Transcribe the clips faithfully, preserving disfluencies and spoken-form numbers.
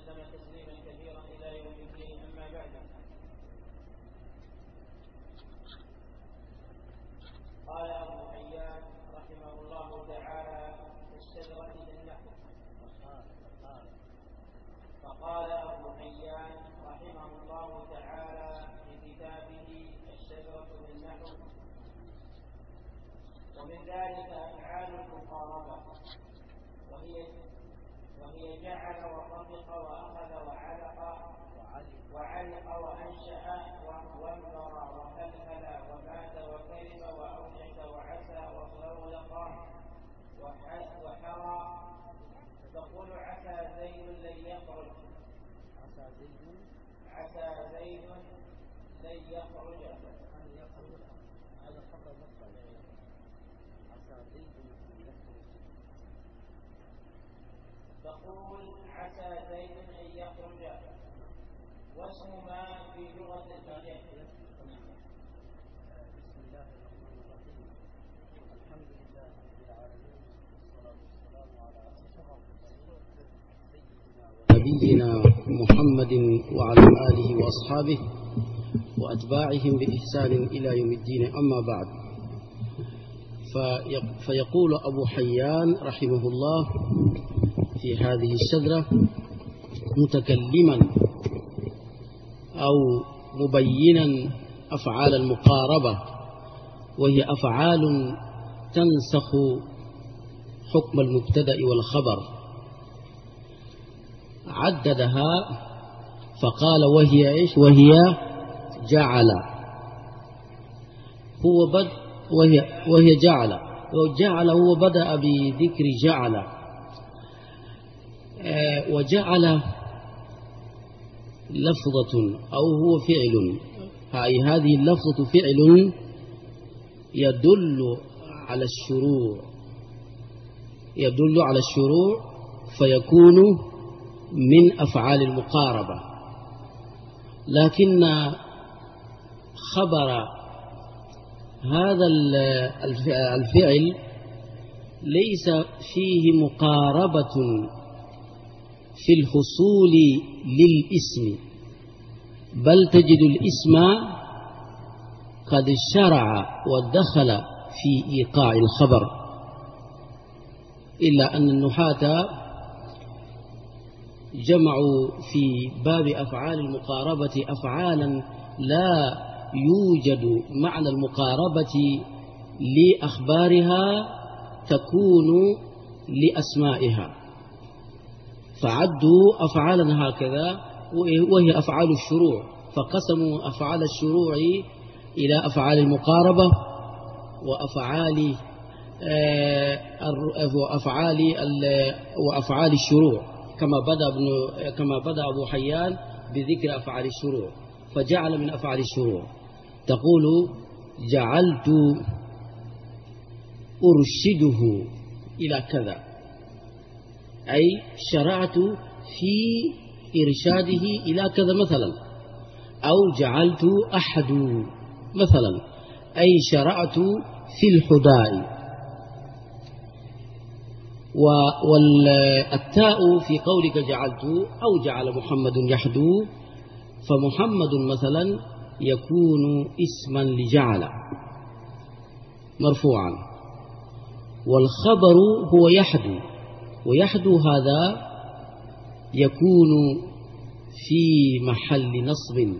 وسلم تسليما كثيرا إلى يوم الدين. أما بعد، قال أبو حيان رحمه الله تعالى في الشجرة بالنحو. فقال أبو حيان رحمه الله تعالى في كتابه الشجرة بالنحو: ومن ذلك أفعال المقاربة، وهي وهي جعل وطبق وأخذ وعلق وعلق وأنشأ وانظر وهلهل ومات وكرم وأوجس وعسى وخولق وحرى. تقول عسى زيد لن يخرج، عسى زيد لن يخرج، هذا خطأ مطلق. عسى زيد لن يخرج، تقول عسى زيد أن يخرج، واسم ما في لغة البيان. بسم الله الرحمن الرحيم، الحمد لله رب العالمين، والصلاة والسلام على نبينا محمد وعلى آله وأصحابه وأتباعهم بإحسان إلى يوم الدين. أما بعد، فيقول أبو حيان رحمه الله في هذه الشجرة متكلما أو مبينا أفعال المقاربة، وهي أفعال تنسخ حكم المبتدأ والخبر. عددها فقال وهي إيش؟ وهي جعل. هو بد وهي وهي جعل وجعل هو بدأ بذكر جعل. آه وجعل لفظة أو هو فعل، هاي هذه اللفظة فعل يدل على الشروع، يدل على الشروع فيكون من أفعال المقاربة. لكن خبر هذا الفعل ليس فيه مقاربة في الحصول للاسم، بل تجد الاسم قد شرع ودخل في إيقاع الخبر، إلا أن النحاة جمعوا في باب أفعال المقاربة أفعالا لا يوجد معنى المقاربة لأخبارها تكون لأسمائها، فعدوا أفعالا هكذا وهي أفعال الشروع، فقسموا أفعال الشروع إلى أفعال المقاربة وأفعال وأفعال وأفعال الشروع، كما بدأ ابن كما بدأ أبو حيان بذكر أفعال الشروع، فجعل من أفعال الشروع. تقول جعلت أرشده إلى كذا، أي شرعت في إرشاده إلى كذا مثلا، أو جعلت أحد مثلا، أي شرعت في الحداء. والتاء في قولك جعلت أو جعل محمد يحدو، فمحمد مثلا يكون اسما لجعل مرفوعا، والخبر هو يحدو، ويحدو هذا يكون في محل نصب،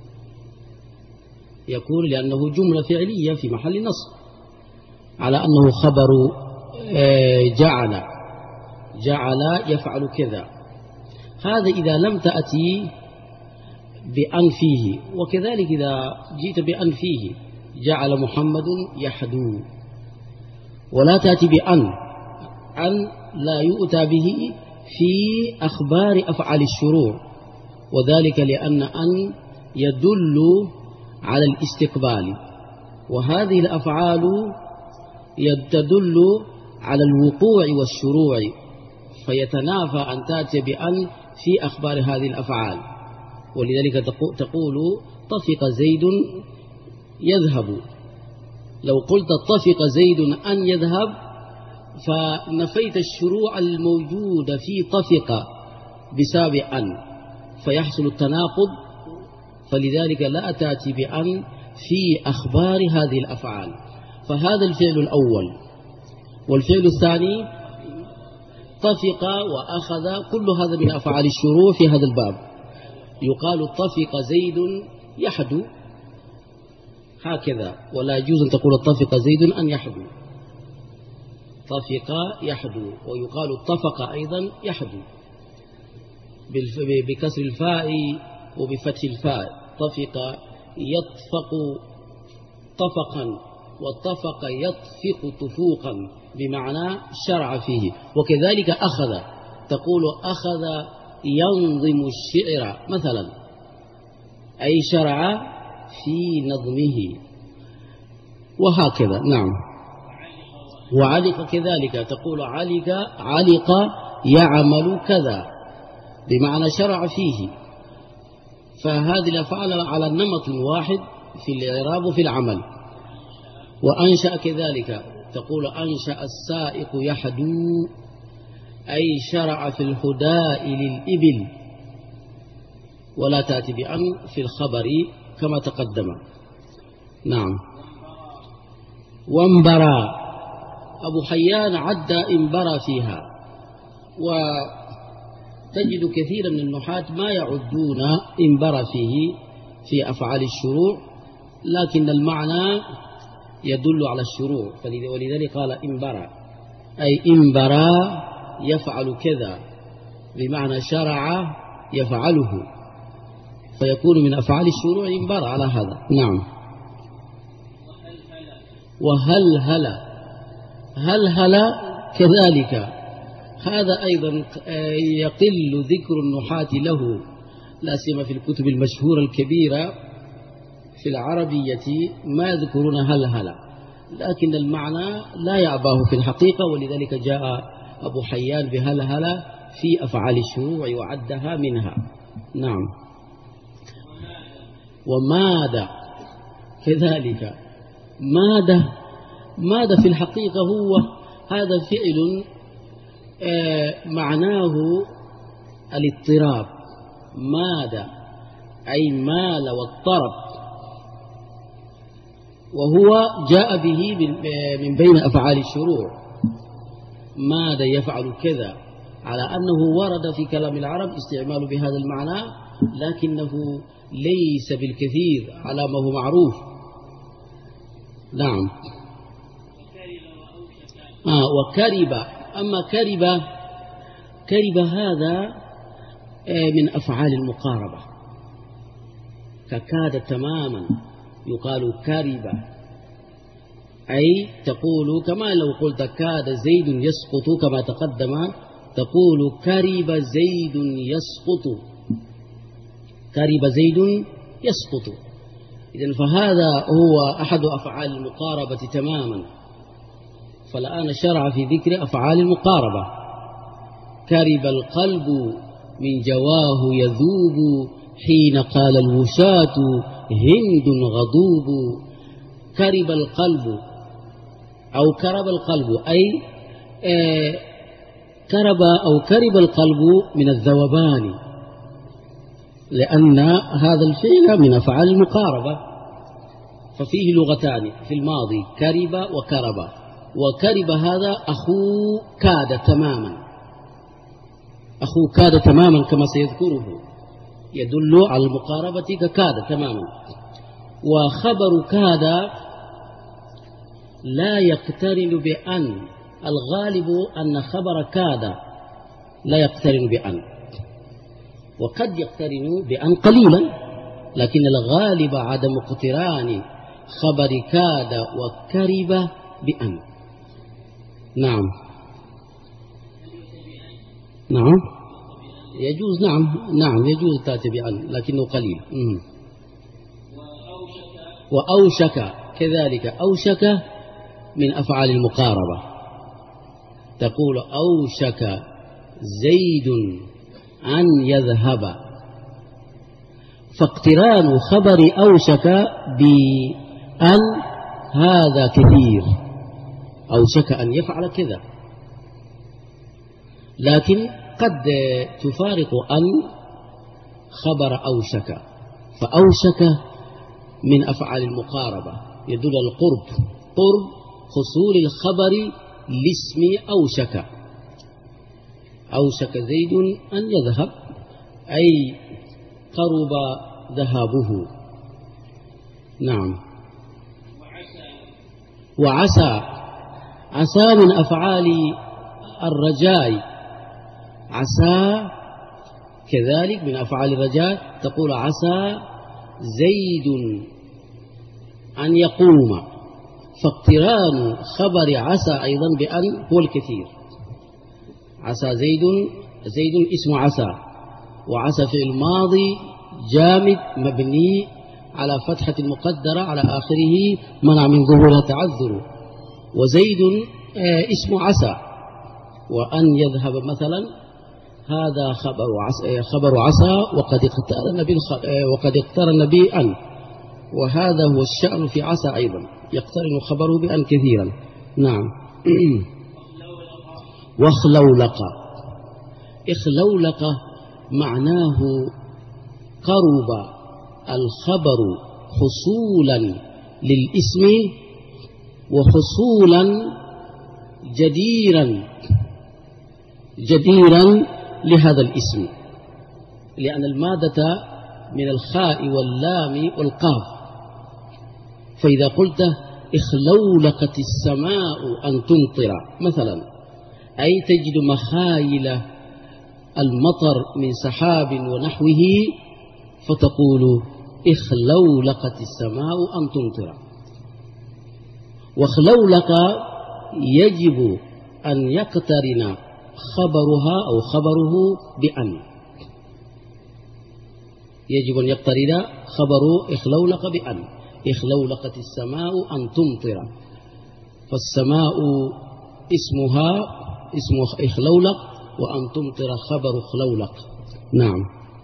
يكون لأنه جملة فعلية في محل نصب على أنه خبر جعل جعل يفعل كذا. هذا إذا لم تأتي بأن فيه، وكذلك إذا جئت بأن فيه جعل محمد يحدو، ولا تأتي بأن، أن لا يؤتى به في أخبار أفعال الشروع، وذلك لأن أن يدل على الاستقبال، وهذه الأفعال تدل على الوقوع والشروع، فيتنافى أن تأتي بأن في أخبار هذه الأفعال. ولذلك تقول طفق زيد يذهب، لو قلت طفق زيد أن يذهب فنفيت الشروع الموجود في طفق بسبب أن، فيحصل التناقض، فلذلك لا تأتي بأن في أخبار هذه الأفعال. فهذا الفعل الأول. والفعل الثاني طفق وأخذ، كل هذا من أفعال الشروع في هذا الباب. يقال طفق زيد يحدو هكذا، ولا يجوز أن تقول طفق زيد أن يحدو. طفق يحدو، ويقال اتفق أيضا يحدو بكسر الفاء وبفتح الفاء. طفق يطفق طفقا، واتفق يطفق طفوقا، بمعنى شرع فيه. وكذلك أخذ، تقول أخذ ينظم الشعر مثلا، أي شرع في نظمه، وهكذا. نعم. وعلق كذلك، تقول علق علق يعمل كذا، بمعنى شرع فيه. فهذه الأفعال على النمط الواحد في الإعراب وفي العمل. وأنشأ كذلك، تقول أنشأ السائق يحدو، أي شرع في الهداء للإبل، ولا تأتي بأن في الخبر كما تقدم. نعم. وانبرى، أبو حيان عد انبرى فيها، وتجد كثيرا من النحاة ما يعدون انبرى فيه في أفعال الشروع، لكن المعنى يدل على الشروع، ولذلك قال انبرى، أي انبرى يفعل كذا، بمعنى شرع يفعله، فيكون من أفعال الشروع انبرى على هذا. نعم. وهل هل هل هل كذلك، هذا أيضا يقل ذكر النحاة له، لا سيما في الكتب المشهورة الكبيرة في العربية ما يذكرون هل هل، لكن المعنى لا يعباه في الحقيقة، ولذلك جاء أبو حيان بهل هل في أفعال الشروع وعدها منها. نعم. وماذا كذلك، ماذا ماذا في الحقيقة هو هذا فعل معناه الاضطراب. ماذا أي مال واضطرب، وهو جاء به من بين أفعال الشروع. ماذا يفعل كذا، على أنه ورد في كلام العرب استعمال بهذا المعنى، لكنه ليس بالكثير على ما هو معروف. نعم. آه وكرب، أما كرب كرب هذا من أفعال المقاربة، ككاد تماما يقال كرب، أي تقول كما لو قلت كاد زيد يسقط كما تقدم، تقول كرب زيد يسقط، كرب زيد يسقط. إذن فهذا هو أحد أفعال المقاربة تماما. فالآن شرع في ذكر أفعال المقاربة. كرب القلب من جواه يذوب، حين قال الوشاة هند غضوب. كرب القلب أو كرب القلب، أي آه كرب أو كرب القلب من الذوبان، لأن هذا الفعل من أفعال المقاربة، ففيه لغتان في الماضي، كرب وكرب. وكرب هذا أخو كاد تماما، أخو كاد تماما كما سيذكره، يدل على المقاربة ككاد تماما. وخبر كاد لا يقترن بأن، الغالب أن خبر كاد لا يقترن بأن، وقد يقترن بأن قليلا، لكن الغالب عدم اقتران خبر كاد وكرب بأن. نعم. نعم يجوز، نعم نعم يجوز تأتي بأن، لكنه قليل. مم. وأوشك كذلك، أوشك من أفعال المقاربة، تقول أوشك زيد أن يذهب، فاقتران خبر أوشك بأن هذا كثير، أوشك أن يفعل كذا، لكن قد تفارق أن خبر أوشك، فأوشك من أفعال المقاربة يدل على القرب، قرب حصول الخبر لاسم أوشك. أوشك زيد أن يذهب أي قرب ذهابه. نعم. وعسى، عسى من أفعال الرجاء، عسى كذلك من أفعال الرجاء، تقول عسى زيد أن يقوم، فاقتران خبر عسى أيضا بأن هو الكثير. عسى زيد، زيد اسم عسى، وعسى في الماضي جامد مبني على فتحة مقدرة على آخره منع من ظهورها تعذر، وزيد اسم عسى. وأن يذهب مثلا هذا خبر عسى، خبر عسى وقد اقترن به وقد اقترن به أن، وهذا هو الشأن في عسى أيضا، يقترن خبره بأن كثيرا. نعم. واخلولق، اخلولق معناه قرب الخبر حصولا للاسم وحصولا جديرا جديرا لهذا الاسم، لأن المادة من الخاء واللام والقاف، فإذا قلت اخلولقت السماء أن تمطر مثلا، أي تجد مخايل المطر من سحاب ونحوه، فتقول اخلولقت السماء أن تمطر. واخلولق يجب أن يقترن خبرها أو خبره بأن، يجب أن يقترن خبر اخلولق بأن، اخلولقت السماء أن تمطر، فالسماء اسمها اسم اخلولق، وأن تمطر خبر اخلولق. نعم.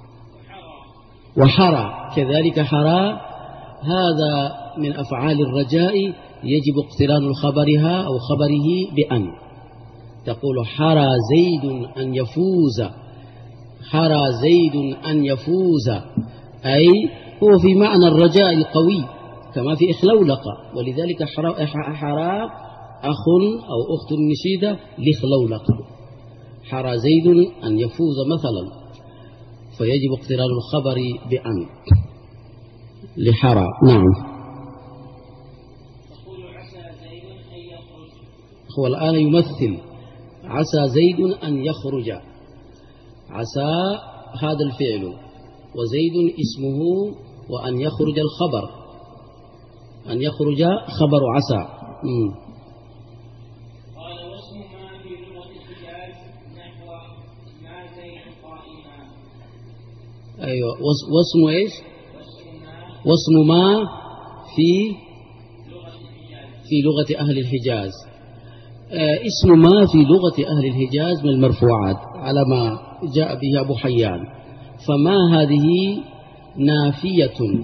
وحرى كذلك، حرى هذا من أفعال الرجاء، يجب اقتران خبرها أو خبره بأن، تقول حرى زيد أن يفوز، حرى زيد أن يفوز، أي هو في معنى الرجاء القوي كما في اخلولق، ولذلك حرى أخ أو أخت النشيدة لإخلولق، حرى زيد أن يفوز مثلا، فيجب اقتران الخبر بأن لحرى. نعم. هو الآن يمثل عسى زيد أن يخرج، عسى هذا الفعل وزيد اسمه، وأن يخرج الخبر، أن يخرج خبر عسى. مم. قال واسم ما في لغة الحجاز نحو ما زيد قائما. أيوة، واسم إيش؟ واسم ما في في لغة أهل الحجاز. اسم ما في لغة أهل الحجاز من المرفوعات على ما جاء به أبو حيان، فما هذه نافية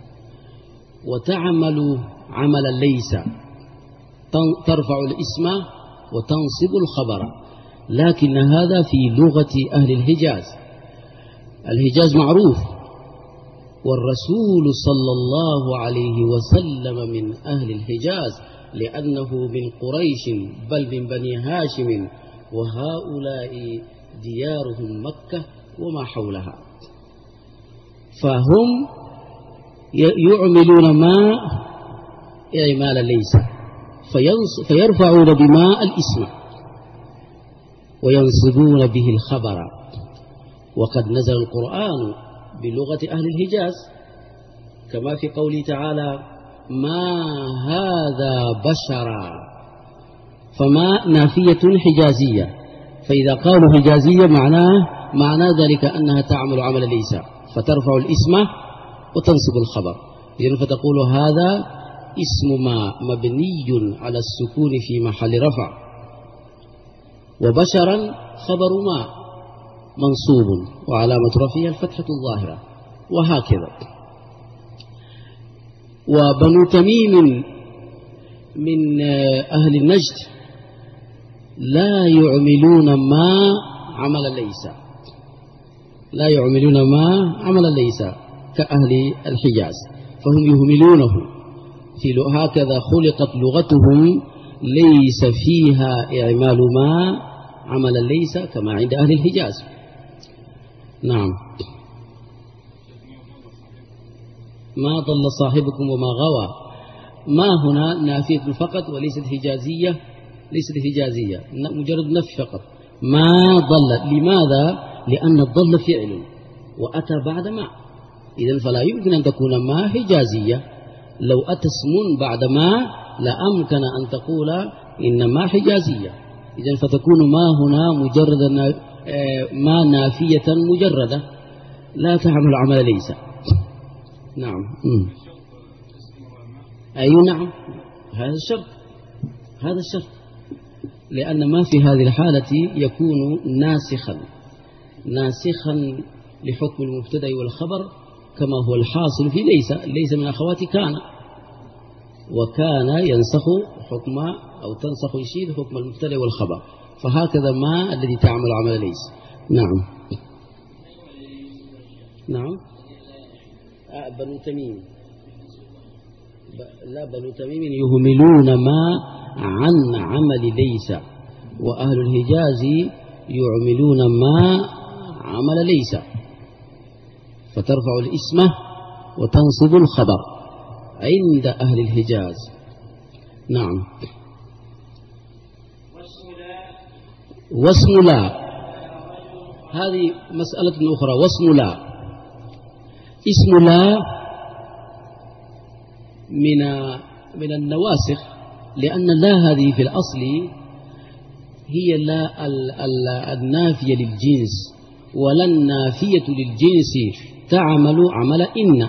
وتعمل عمل ليس، ترفع الاسم وتنصب الخبر، لكن هذا في لغة أهل الحجاز. الحجاز معروف، والرسول صلى الله عليه وسلم من أهل الحجاز، لأنه من قريش بل من بني هاشم، وهؤلاء ديارهم مكة وما حولها، فهم يعملون ما إعمال ليس، فيرفعون بما الاسم وينصبون به الخبر. وقد نزل القرآن بلغة أهل الحجاز كما في قوله تعالى ما هذا بشرا، فما نافية حجازية، فإذا قالوا حجازية معناه معنى ذلك أنها تعمل عمل ليس، فترفع الاسم وتنصب الخبر. إذن فتقول هذا اسم ما مبني على السكون في محل رفع، وبشرا خبر ما منصوب وعلامة رفعه الفتحة الظاهرة، وهكذا. وبنو تميم من أهل النجد لا يعملون ما عمل ليس، لا يعملون ما عمل ليس كأهل الحجاز، فهم يهملونه. في هكذا خلقت لغتهم، ليس فيها إعمال ما عمل ليس كما عند أهل الحجاز. نعم. ما ضل صاحبكم وما غوى، ما هنا نافية فقط وليست حجازية، ليست حجازية، مجرد نفي فقط. ما ضل، لماذا؟ لأن الضل فعل وأتى بعد ما، إذن فلا يمكن أن تكون ما حجازية. لو أتى اسم بعد ما لأمكن أن تقول إن ما حجازية، إذن فتكون ما هنا مجرد ما نافية مجردة لا تعمل عمل ليس. نعم. م. أي نعم، هذا الشرط، هذا الشرط، لأن ما في هذه الحالة يكون ناسخا، ناسخا لحكم المبتدأ والخبر، كما هو الحاصل في ليس. ليس من أخوات كان، وكان ينسخ حكم أو تنسخ يشيد حكم المبتدأ والخبر، فهكذا ما الذي تعمل عمل ليس. نعم. نعم. آه بنو تميم، لا بنو تميم يهملون ما عن عمل ليس، وأهل الحجاز يعملون ما عمل ليس، فترفع الاسم وتنصب الخبر عند أهل الحجاز. نعم. واسم لا، هذه مسألة أخرى. واسم لا، اسم لا من من النواسخ، لأن لا هذه في الأصل هي لا النافية للجنس، ولا النافية للجنس تعمل عمل إن.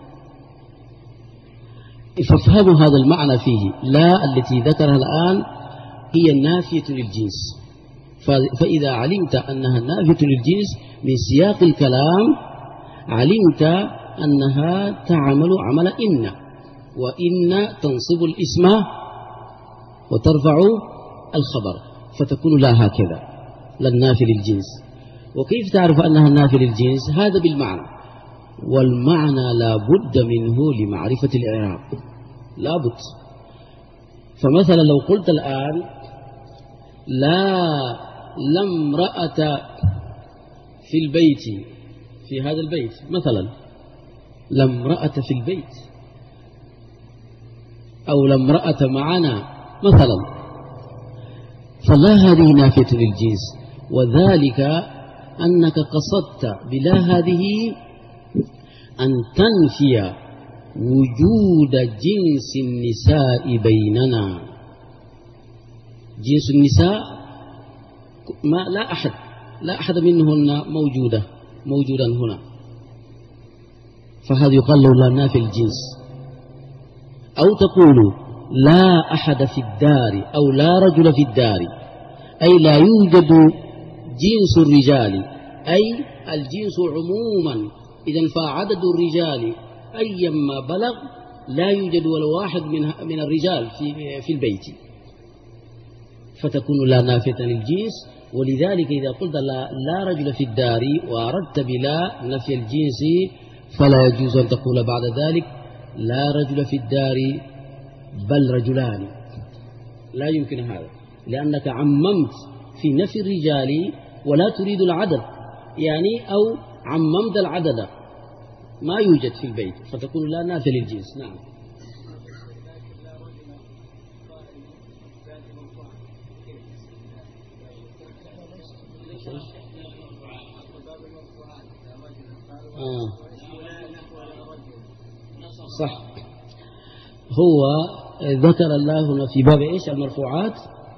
فافهموا هذا المعنى فيه. لا التي ذكرها الآن هي النافية للجنس، فإذا علمت أنها نافية للجنس من سياق الكلام علمت أنها تعمل عمل إن، وإن تنصب الاسم وترفع الخبر، فتكون لا هكذا، لا النافي للجنس. وكيف تعرف أنها النافي للجنس؟ هذا بالمعنى، والمعنى لا بد منه لمعرفة الإعراب، لا بد. فمثلا لو قلت الآن لا لا امرأة في البيت، في هذا البيت مثلا، لا امرأة في البيت، أو لا امرأة معنا مثلا، فلا هذه نافية للجنس، وذلك أنك قصدت بلا هذه أن تنفي وجود جنس النساء بيننا. جنس النساء ما لا أحد لا أحد منهن موجودة موجودا هنا، فهذا يقال له لا نافي الجنس. أو تقول لا أحد في الدار، أو لا رجل في الدار، أي لا يوجد جنس الرجال، أي الجنس عموما. إذن فعدد الرجال أيما بلغ لا يوجد ولا واحد من من الرجال في في البيت، فتكون لا نافية للجنس. ولذلك إذا قلت لا, لا رجل في الدار وأردت بلا نفي الجنس، فلا يجوز أن تقول بعد ذلك لا رجل في الدار بل رجلان، لا يمكن هذا، لأنك عممت في نفي الرجال ولا تريد العدد، يعني أو عممت العدد ما يوجد في البيت، فتكون لا نافية للجنس. نعم. آه. صح، هو ذكر الله هنا في باب إيش؟ المرفوعات.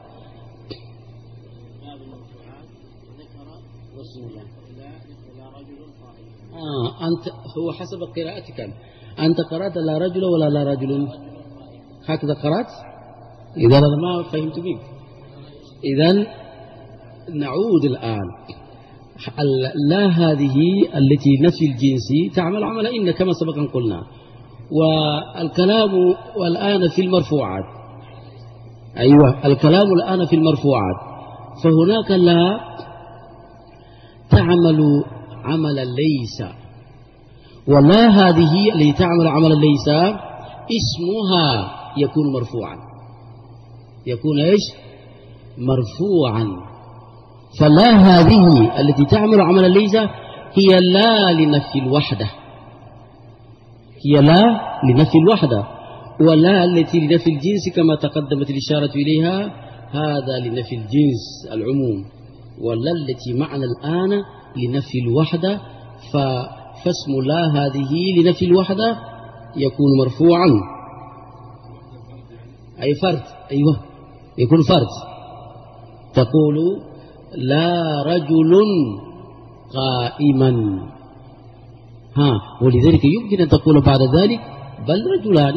آه أنت هو حسب قراءتك، أنت قرأت لا رجل ولا لا رجل، هكذا قرأت. إذا أنا ما فهمت منك، إذن نعود الآن. لا هذه التي نفي الجنس تعمل عمل إن كما سبق أن قلنا. والكلام والآن في المرفوعات، أيوة الكلام الآن في المرفوعات، فهناك لا تعمل عمل ليس، ولا هذه التي تعمل عمل ليس اسمها يكون مرفوعا، يكون إيش؟ مرفوعا. فلا هذه التي تعمل عمل ليس هي لا لنفي الوحدة، هي لا لنفي الوحدة، ولا التي لنفي الجنس كما تقدمت الإشارة إليها، هذا لنفي الجنس العموم، ولا التي معنا الآن لنفي الوحدة. فاسم لا هذه لنفي الوحدة يكون مرفوعا، أي فرد، أيوة يكون فرد. تقول لا رجل قائما، ها، ولذلك يمكن أن تقول بعد ذلك بل رجلان.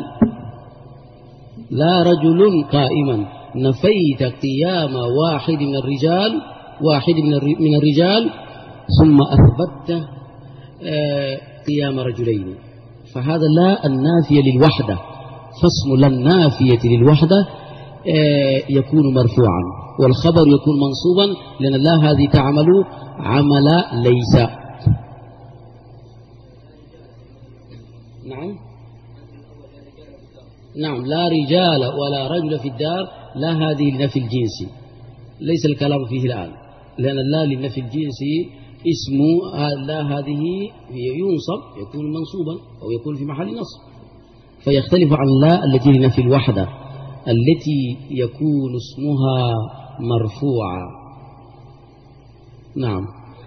لا رجل قائما، نفيت قيام واحد من الرجال واحد من الرجال ثم أثبت قيام رجلين، فهذا لا النافية للوحدة. فاسم لا النافية للوحدة يكون مرفوعا، والخبر يكون منصوبا، لأن لا هذه تعمل عمل ليس. نعم نعم لا رجال ولا رجل في الدار، لا هذه لنفي الجنس، ليس الكلام فيه الآن، لأن لا لنفي الجنس اسم لا هذه ينصب، يكون منصوبا أو يكون في محل نصب، فيختلف عن لا التي لنفي الوحدة التي يكون اسمها مرفوعا. نعم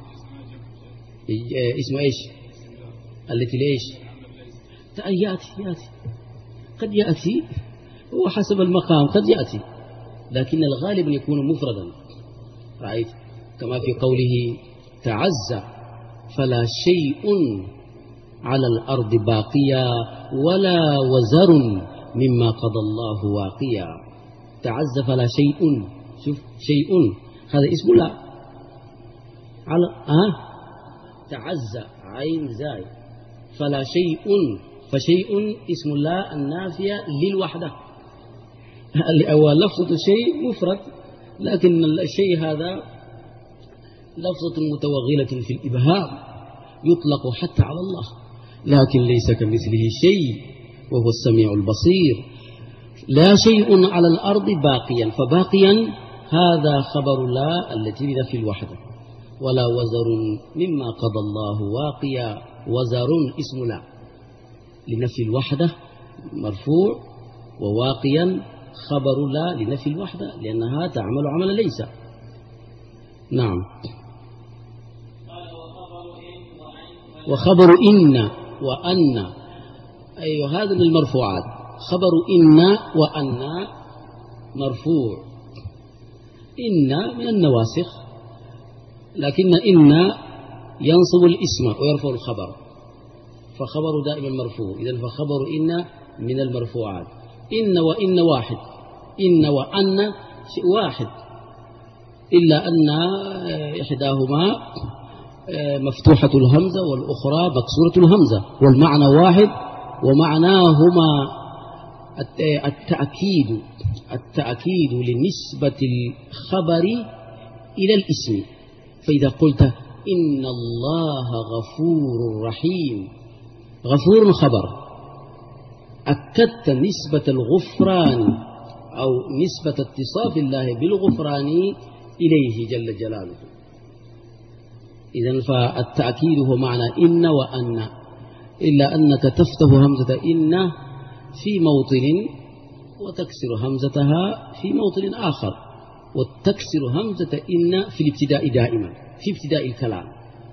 اسم ايش؟ التي ليش؟ يأتي يأتي قد يأتي، هو حسب المقام قد يأتي، لكن الغالب يكون مفردا. رأيت كما في قوله تعزى فلا شيء على الأرض باقيا ولا وزر مما قضى الله واقيا. تعزى فلا شيء، شوف شيء هذا اسم لا على أه تعزى عين زاي، فلا شيء، فشيء اسم لا النافية للوحدة. أول لفظة شيء مفرد، لكن الشيء هذا لفظة متوغلة في الإبهام، يطلق حتى على الله، لكن ليس كمثله شيء وهو السميع البصير. لا شيء على الأرض باقيا، فباقيا هذا خبر لا التي لنفي الوحدة. ولا وزر مما قضى الله واقيا، وزر اسم لا لنفي الوحدة مرفوع، وواقيا خبر لا لنفي الوحدة لأنها تعمل عمل ليس. نعم. وخبر إن وأن، أيوه هذا من المرفوعات. خبر إن وأن مرفوع، إن من النواسخ، لكن إن ينصب الاسم ويرفع الخبر، فخبر دائما مرفوع. إذن فخبر إن من المرفوعات. إن وإن واحد، إن وأن شيء واحد، إلا أن إحداهما مفتوحة الهمزة والأخرى مكسورة الهمزة، والمعنى واحد، ومعناهما التأكيد التأكيد لنسبة الخبر إلى الاسم. فإذا قلت إن الله غفور رحيم، غفور خبر، أكدت نسبة الغفران أو نسبة اتصاف الله بالغفران إليه جل جلاله. إذن فالتأكيد هو معنى إن وأن، إلا أنك تفتح همزة إن في موطن وتكسر همزتها في موطن آخر، وتكسر همزة إن في الابتداء دائما في ابتداء الكلام،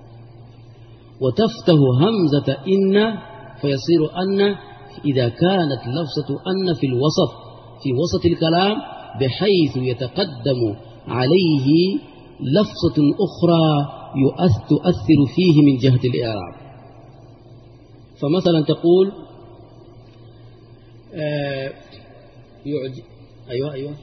وتفتح همزة إن فيصير أن إذا كانت لفظة أن في الوسط في وسط الكلام بحيث يتقدم عليه لفظة أخرى تؤثر فيه من جهة الإعراب. فمثلا تقول آه يعجب أيوة أيوة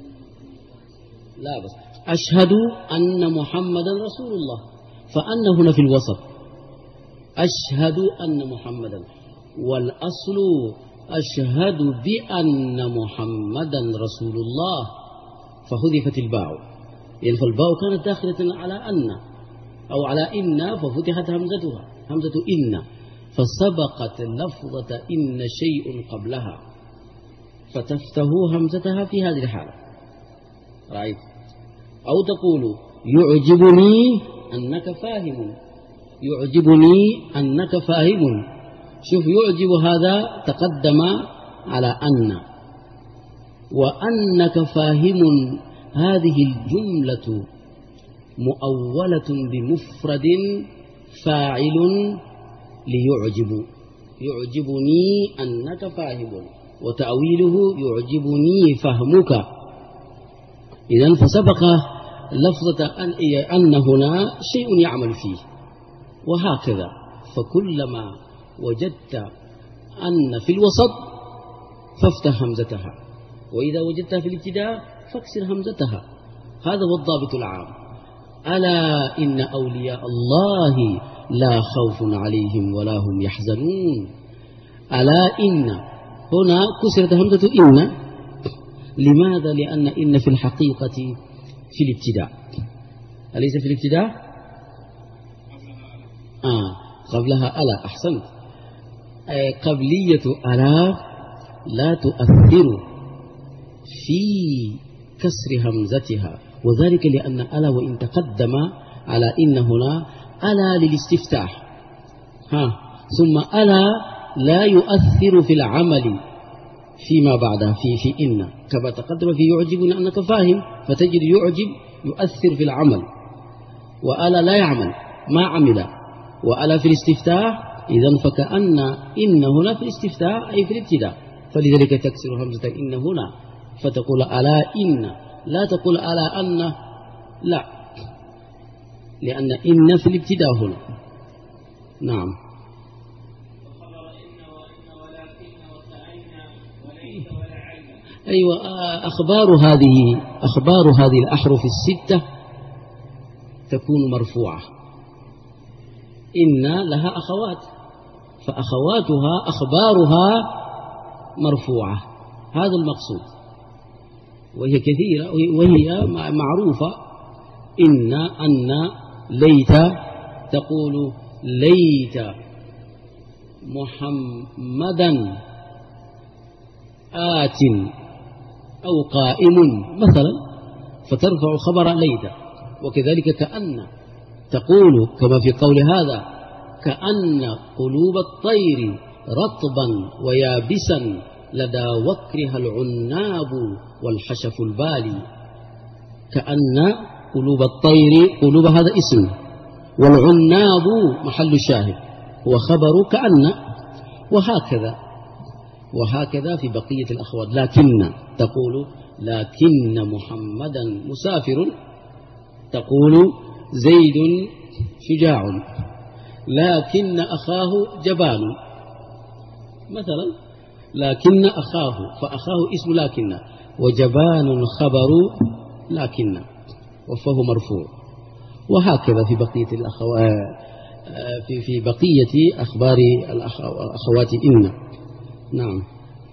لا بس أشهد أن محمدا رسول الله، فأن هنا في الوسط، أشهد أن محمدا، والأصل أشهد بأن محمدا رسول الله، فحذفت الباء، يعني فالباء كانت داخلة على أن أو على إن ففتحت همزتها همزة إن فسبقت لفظة إن شيء قبلها فتفتح همزتها في هذه الحالة. رأيت؟ أو تقول يعجبني أنك فاهم، يعجبني أنك فاهم. شوف يعجب هذا تقدم على أن، وأنك فاهم هذه الجملة مؤولة بمفرد فاعل ليعجب، يعجبني أنك فاهم، وتأويله يعجبني فهمك. إذن فسبق لفظة أن, أن هنا شيء يعمل فيه، وهكذا. فكلما وجدت أن في الوسط فافتح همزتها، وإذا وجدتها في الابتداء فاكسر همزتها. هذا هو الضابط العام. ألا إن أولياء الله لا خوف عليهم ولا هم يحزنون. ألا إن هنا كسرت همزة إن. لماذا؟ لأن إن في الحقيقة في الابتداء، أليس في الابتداء؟ آه قبلها ألا. أحسنت. آه قبلية ألا لا تؤثر في كسر همزتها، وذلك لأن ألا وإن تقدم على إن هنا ألا للاستفتاح، ها ثم ألا لا يؤثر في العمل فيما بعدها في في إن، كما تقدم في يعجبنا أنك فاهم، فتجد يعجب يؤثر في العمل، وألا لا يعمل ما عمل، وألا في الاستفتاح. إذن فكأن إن هنا في الاستفتاح أي في الابتداء، فلذلك تكسر همزة إن هنا فتقول ألا إن، لا تقول ألا أن، لا، لأن إن في الابتداء هنا. نعم. أيوة. أخبار هذه أخبار هذه الأحرف الستة تكون مرفوعة. إن لها أخوات، فأخواتها أخبارها مرفوعة، هذا المقصود. وهي كثيرة، وهي معروفة. إن أن ليت، تقول ليت محمدا آت أو قائم مثلا، فترفع خبر ليت. وكذلك كأن، تقول كما في قول هذا كأن قلوب الطير رطبا ويابسا لدى وكرها العناب والحشف البالي. كأن قلوب الطير، قلوب هذا اسم، والعناب محل الشاهد هو خبر كأن. وهكذا وهكذا في بقية الأخوات. لكن تقول لكن محمدا مسافر، تقول زيد شجاع، لكن أخاه جبان مثلا. لكن أخاه، فأخاه اسم لكن، وجبان خبر لكن، وفه مرفوع. وهكذا في بقية الأخوات، في في بقية أخبار الأخوات إن. نعم.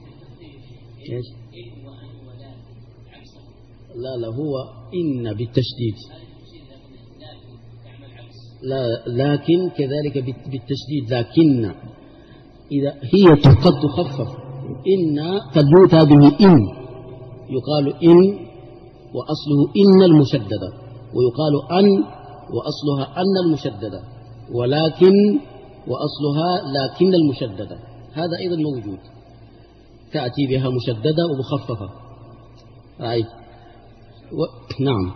لا لا هو إن بالتشديد، لا لكن كذلك بالتشديد. لكن إذا هي قد تخفف، إن قد يؤتى به إن، يقال إن وأصله إن المشددة، ويقال أن وأصلها أن المشددة، ولكن وأصلها لكن المشددة. هذا أيضا موجود، تأتي بها مشددة ومخففة. رأيت؟ و... نعم.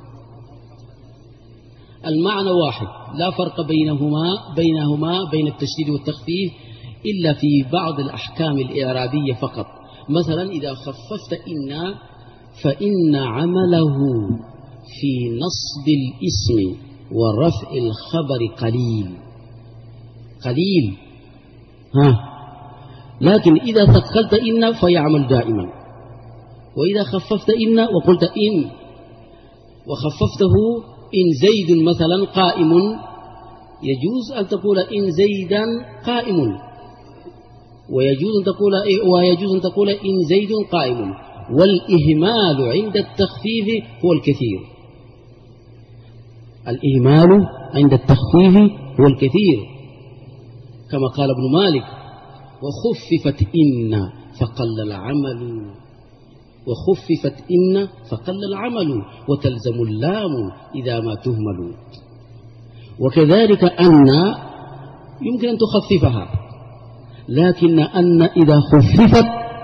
المعنى واحد، لا فرق بينهما بينهما بين التشديد والتخفيف إلا في بعض الأحكام الإعرابية فقط. مثلا إذا خففت إن فإن عمله في نصب الاسم ورفع الخبر قليل قليل ها. لكن إذا ثقلت إن فيعمل دائما. وإذا خففت إن وقلت إن وخففته إن زيد مثلا قائم، يجوز أن تقول إن زيدا قائم، ويجوز أن تقول ويجوز أن تقول إن زيد قائم. والإهمال عند التخفيف هو الكثير. الإهمال عند التخفيف هو الكثير، كما قال ابن مالك: وخففت إن فقل العمل، وخففت إن فقل العمل، وتلزم اللام إذا ما تهمل. وكذلك أن يمكن أن تخففها، لكن أن إذا خففت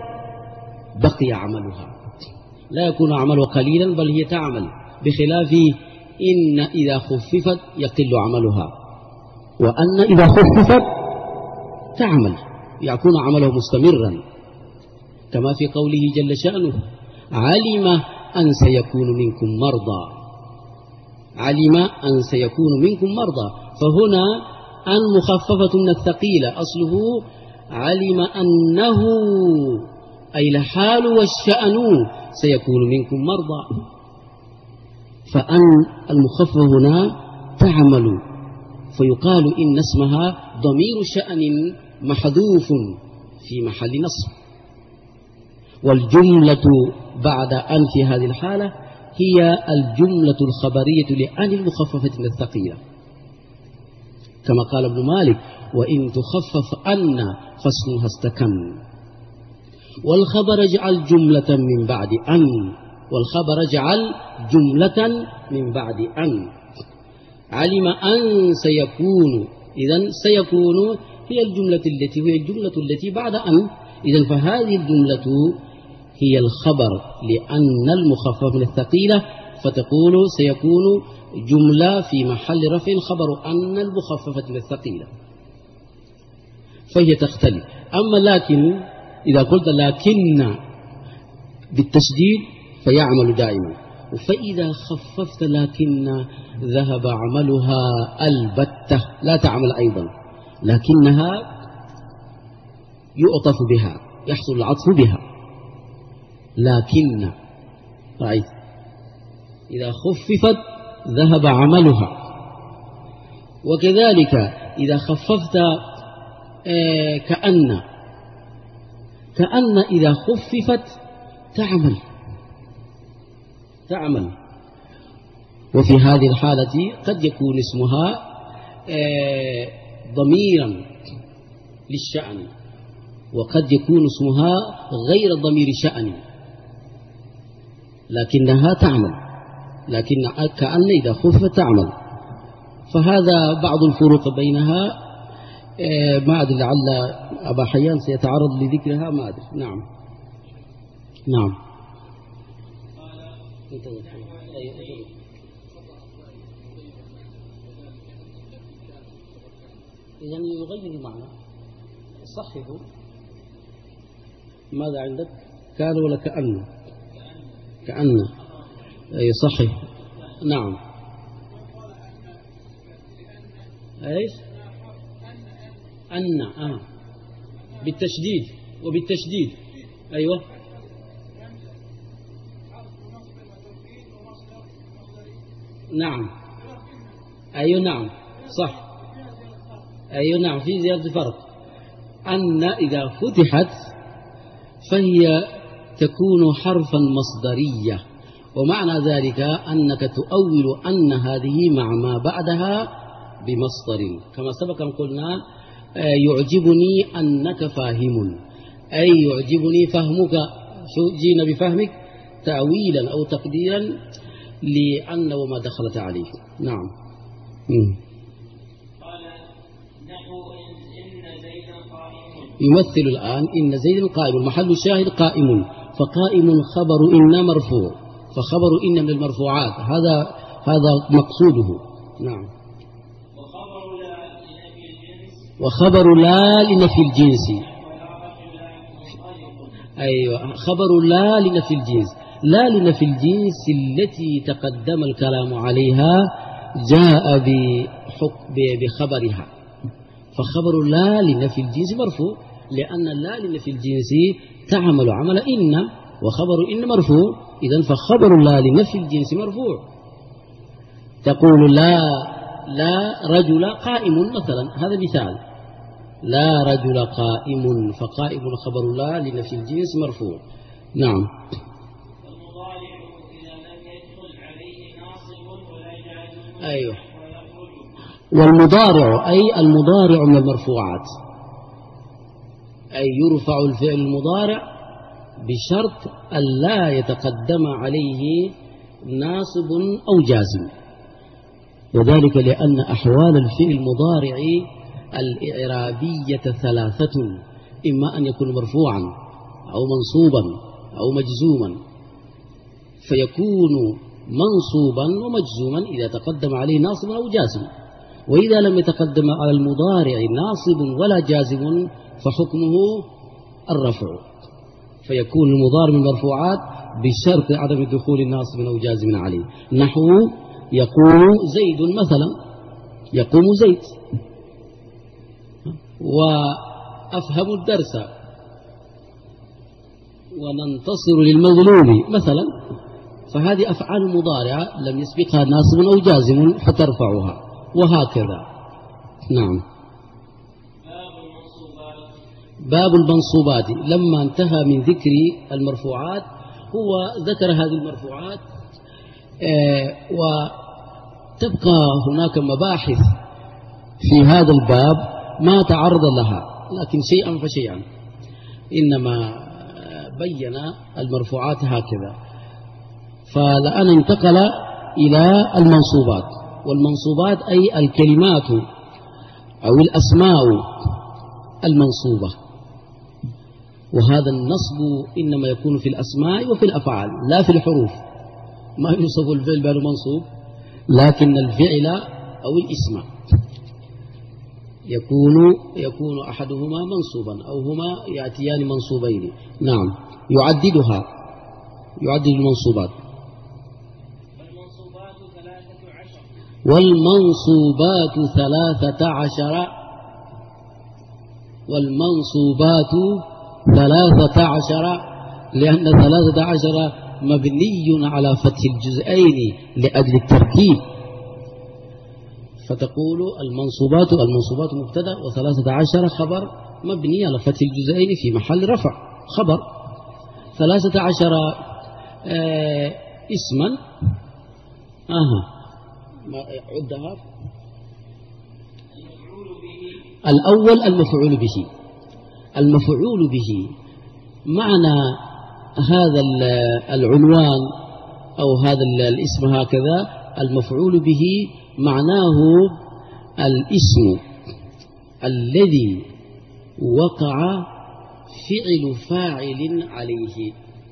بقي عملها، لا يكون عملها قليلا بل هي تعمل، بخلاف إن إذا خففت يقل عملها، وأن إذا خففت تعمل يكون عمله مستمرا، كما في قوله جل شأنه: علم أن سيكون منكم مرضى، علم أن سيكون منكم مرضى. فهنا أن مخففة من الثقيلة، أصله علم أنه أي الحال والشأن سيكون منكم مرضى، فأن المخفف هنا تعمل، فيقال إن اسمها ضمير شأن محذوف في محل نصب. والجملة بعد أن في هذه الحالة هي الجملة الخبرية لأن المخففة من الثقيلة، كما قال ابن مالك: وإن تخفف أن فاسمها استكن. والخبر اجعل جملة من بعد أن، والخبر اجعل جملة من بعد أن. علم أن سيكون، إذن سيكون هي الجملة التي هي الجملة التي بعد أن، إذن فهذه الجملة هي الخبر لأن المخفف من الثقيلة، فتقول سيكون جملة في محل رفع خبر أن المخففة من الثقيلة، فهي تختلف. أما لكن إذا قلت لكن بالتشديد فيعمل دائما، فإذا خففت لكن ذهب عملها البتة، لا تعمل أيضا، لكنها يؤطف بها، يحصل العطف بها. لكن رأيت إذا خففت ذهب عملها. وكذلك إذا خففت آه كأن، كأن إذا خففت تعمل تعمل وفي هذه الحالة قد يكون اسمها آه ضميرا للشأن، وقد يكون اسمها غير ضمير شأن، لكنها تعمل، لكن كأن إذا خففت تعمل. فهذا بعض الفروق بينها، ما أدري لعل أبا حيان سيتعرض لذكرها، ما أدري. نعم نعم إذن يغير المعنى. صححه. ماذا عندك؟ كان ولا كأن؟ كأن. أي صحيح. نعم. ايش؟ أن آه. بالتشديد وبالتشديد. أيوة. نعم. أيوة نعم صح. أيوة نعم في زيادة فرق. أن إذا فتحت فهي تكون حرفا مصدرية، ومعنى ذلك أنك تؤول أن هذه مع ما بعدها بمصدر، كما سبق أن قلنا يعجبني أنك فاهم، أي يعجبني فهمك، جينا بفهمك تأويلا أو تقديرا لأن وما دخلت عليه. نعم. م. قال نحو إن زيدا قائم، يمثل الآن إن زيدا قائم، المحل الشاهد قائم، فقائم خبر إن مرفوع، فخبر إن من المرفوعات، هذا هذا مقصوده. نعم. وخبر لا لنفي الجنس، وخبر لا لنفي الجنس. أيوة خبر لا لنفي الجنس، لا لنفي الجنس التي تقدم الكلام عليها جاء بخبرها، فخبر لا لنفي الجنس مرفوع، لأن لا لنفي الجنس تعمل عمل إن، وخبر إن مرفوع، إذن فخبر لا لنفي الجنس مرفوع. تقول لا لا رجل قائم مثلا، هذا مثال، لا رجل قائم، فقائم خبر لا لنفي الجنس مرفوع. نعم. والمضارع إذا لم يدخل عليه ناصب ولا جازم أيوه. والمضارع أي المضارع من المرفوعات، أي يرفع الفعل المضارع بشرط أن لا يتقدم عليه ناصب أو جازم، وذلك لأن أحوال الفعل المضارع الإعرابية ثلاثة: إما أن يكون مرفوعا أو منصوبا أو مجزوما، فيكون منصوبا ومجزوما إذا تقدم عليه ناصب أو جازم، وإذا لم يتقدم على المضارع ناصب ولا جازم فحكمه الرفع، فيكون المضارع من المرفوعات بشرط عدم دخول ناصب أو جازم عليه. نحو يقوم زيد مثلا، يقوم زيد، وأفهم الدرس، وننتصر للمظلوم مثلا، فهذه أفعال مضارعة لم يسبقها ناصب أو جازم فترفعها، وهكذا. نعم. باب المنصوبات. لما انتهى من ذكر المرفوعات هو ذكر هذه المرفوعات، آه وتبقى هناك مباحث في هذا الباب ما تعرض لها، لكن شيئا فشيئا، إنما بين المرفوعات هكذا. فالآن انتقل إلى المنصوبات، والمنصوبات أي الكلمات أو الأسماء المنصوبة، وهذا النصب إنما يكون في الأسماء وفي الأفعال لا في الحروف. ما يوصف الفعل بأنه منصوب، لكن الفعل أو الاسم يكون يكون أحدهما منصوبا أو هما يأتيان منصوبين. نعم. يعددها، يعدد المنصوبات. والمنصوبات ثلاثة عشر والمنصوبات ثلاثة عشر لأن ثلاثة عشر مبني على فتح الجزئين لأجل التركيب، فتقول المنصوبات المنصوبات مبتدأ وثلاثة عشر خبر مبني على فتح الجزئين في محل رفع خبر. ثلاثة عشر آه اسما آه عدها. الأول المفعول به. المفعول به معنى هذا العنوان أو هذا الاسم هكذا، المفعول به معناه الاسم الذي وقع فعل فاعل عليه،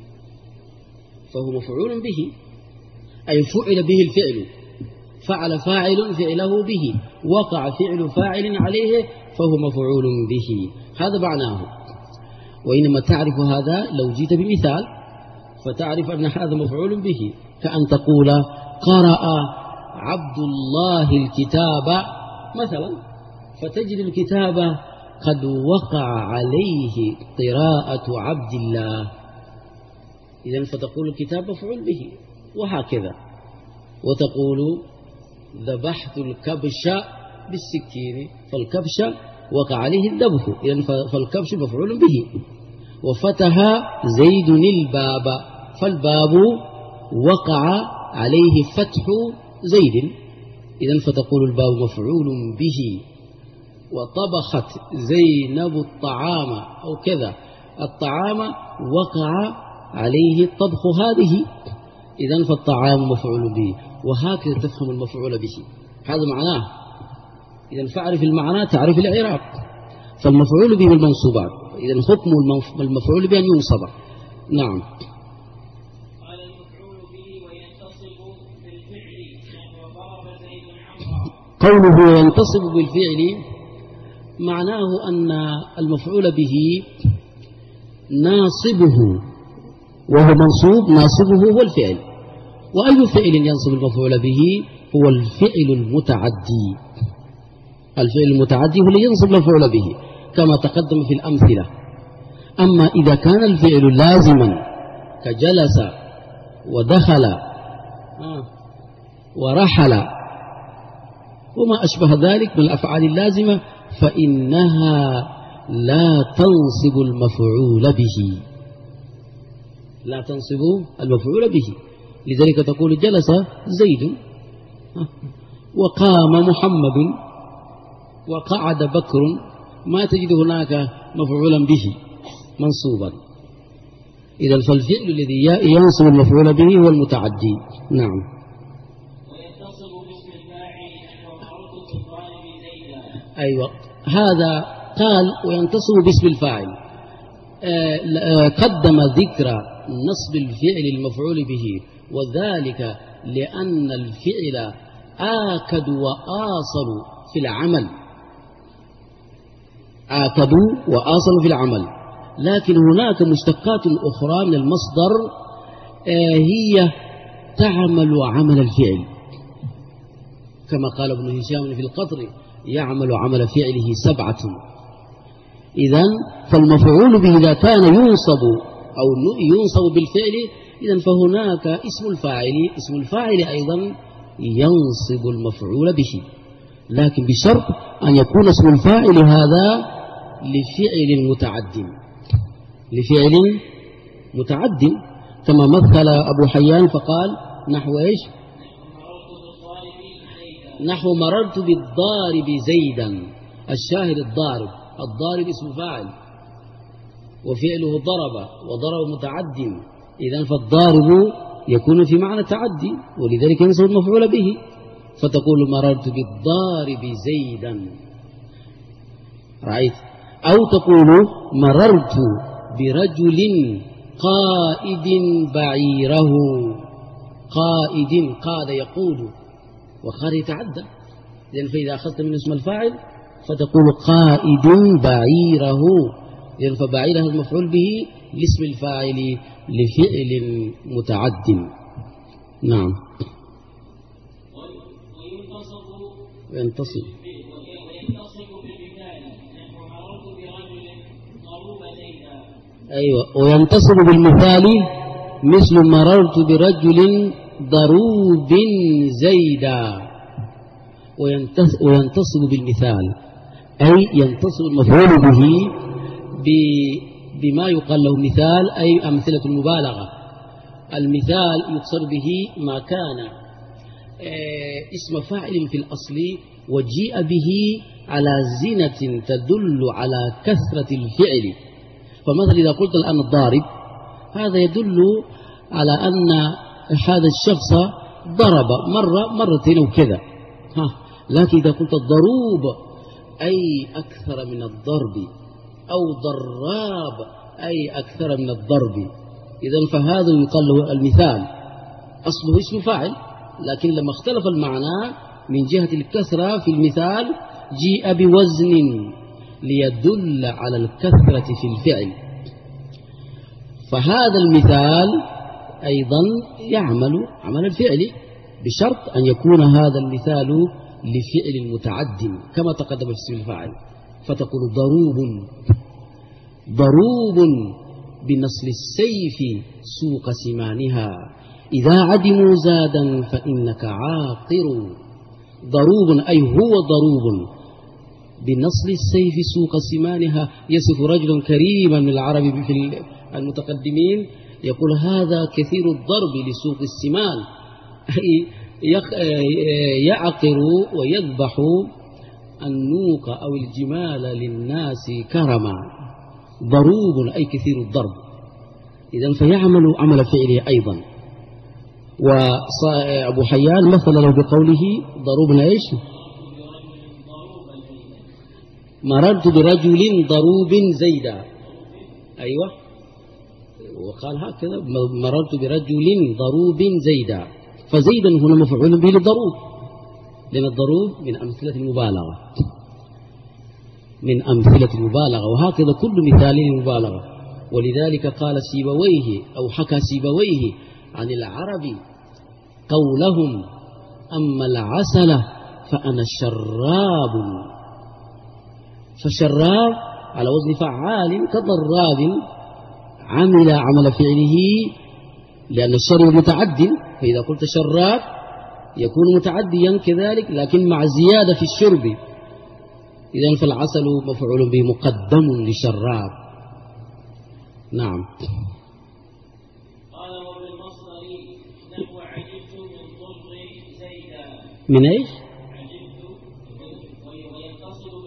فهو مفعول به، أي فعل به الفعل، فعل فاعل فعله به، وقع فعل فاعل عليه فهو مفعول به، هذا معناه. وإنما تعرف هذا لو جيت بمثال فتعرف أن هذا مفعول به، كأن تقول قرأ عبد الله الكتاب مثلا، فتجد الكتاب قد وقع عليه قراءة عبد الله، إذن فتقول الكتاب مفعول به، وهكذا. وتقول ذبحت الكبش بالسكين، فالكبش وقع عليه الذبح، إذن فالكبش مفعول به. وفتح زيد الباب، فالباب وقع عليه فتح زيد، إذن فتقول الباب مفعول به. وطبخت زينب الطعام أو كذا، الطعام وقع عليه الطبخ هذه، إذن فالطعام مفعول به، وهكذا تفهم المفعول به، هذا معناه. إذن فاعرف المعنى تعرف الإعراب. فالمفعول به المنصوبات، إذن حكم المفعول به أن ينصب. نعم. قال المفعول به وينتصب بالفعل، وضرب زيد عمرا. قوله ينتصب بالفعل معناه أن المفعول به ناصبه، وهو منصوب، ناصبه هو الفعل. وأي فعل ينصب المفعول به؟ هو الفعل المتعدي. الفعل المتعدي هو الذي ينصب المفعول به كما تقدم في الأمثلة. أما إذا كان الفعل لازما كجلس ودخل ورحل وما أشبه ذلك من الأفعال اللازمة، فإنها لا تنصب المفعول به، لا تنصب المفعول به. لذلك تقول جلس زيد وقام محمد، وقعد بكر ما تجد هناك مفعولا به منصوبا. إذا فالفعل الذي ينصب المفعول به هو المتعدي. نعم. ويتصل باسم الفاعل نحو مررت بالطالب زيدا. أيوة، هذا قال وينتصب باسم الفاعل. آه قدم ذكر نصب الفعل المفعول به، وذلك لأن الفعل آكد وآصل في العمل، آكد وآصل في العمل. لكن هناك مشتقات أخرى من المصدر آه هي تعمل عمل الفعل، كما قال ابن هشام في القطر: يعمل عمل فعله سبعة. إذن فالمفعول به إذا كان ينصب أو ينصب بالفعل، إذن فهناك اسم الفاعل، اسم الفاعل أيضا ينصب المفعول به، لكن بشرط أن يكون اسم الفاعل هذا لفعل متعد، لفعل متعد، كما مثل أبو حيان فقال نحو إيش؟ نحو مررت بالضارب زيدا. الشاهد الضارب، الضارب اسم فاعل وفعله ضرب، وضرب متعد، إذن فالضارب يكون في معنى تعدي، ولذلك ينصب المفعول به، فتقول مررت بالضارب زيدا، رأيت؟ أو تقول مررت برجل قائد بعيره، قائد، قاد يقود، وقاد يتعدى، لأن فإذا أخذت من اسم الفاعل فتقول قائد بعيره، لأن فبعيره المفعول به لاسم الفاعل لفعل متعد. نعم. وينتصب أيوة، وينتصب بالمثال مثل مررت برجل ضروب زيدا. وينتصب بالمثال أي ينتصب المفعول به بما يقال له مثال، أي أمثلة المبالغة. المثال يقصد به ما كان اسم فاعل في الأصل وجيء به على زنة تدل على كثرة الفعل. فمثلا إذا قلت الآن الضارب، هذا يدل على أن هذا الشخص ضرب مرة مرتين وكذا، ها. لكن إذا قلت الضروب أي أكثر من الضرب، أو ضراب أي أكثر من الضرب، إذن فهذا يقال له المثال، أصله اسم فاعل، لكن لما اختلف المعنى من جهة الكثرة في المثال جيء بوزن ليدل على الكثرة في الفعل. فهذا المثال أيضا يعمل عمل الفعل بشرط أن يكون هذا المثال لفعل متعد كما تقدم في اسم الفاعل، فتقول ضروب، ضروب بنصل السيف سوق سمانها، إذا عدموا زادا فإنك عاقر. ضروب أي هو ضروب بنصل السيف سوق سمانها، يصف رجلا كريما من العرب في المتقدمين، يقول هذا كثير الضرب لسوق السمان، أي يعقر ويذبح النوق أو الجمال للناس كرما. ضروب أي كثير الضرب، إذن فيعمل عمل فعله أيضا. وأبو حيان مثل له بقوله ضروبنا إيش؟ مررت برجل ضروب زيدا، أيوة، وقال هكذا مررت برجل ضروب زيدا، فزيدا هنا مفعول به للضروب، لأن الضروب من أمثلة المبالغة، من أمثلة المبالغة، وهكذا كل مثال المبالغة. ولذلك قال سيبويه أو حكى سيبويه عن العرب قولهم أما العسل فأنا شراب. فشراب على وزن فعال كضراب، عمل عمل فعله لأن الشر متعد، فإذا قلت شراب يكون متعديا كذلك لكن مع زيادة في الشرب، إذن فالعسل مفعول به مقدم لشراب. نعم. قال وبالمصدر نحو عجبت من ضر زيدا. من ايش؟ عجبت وينتصب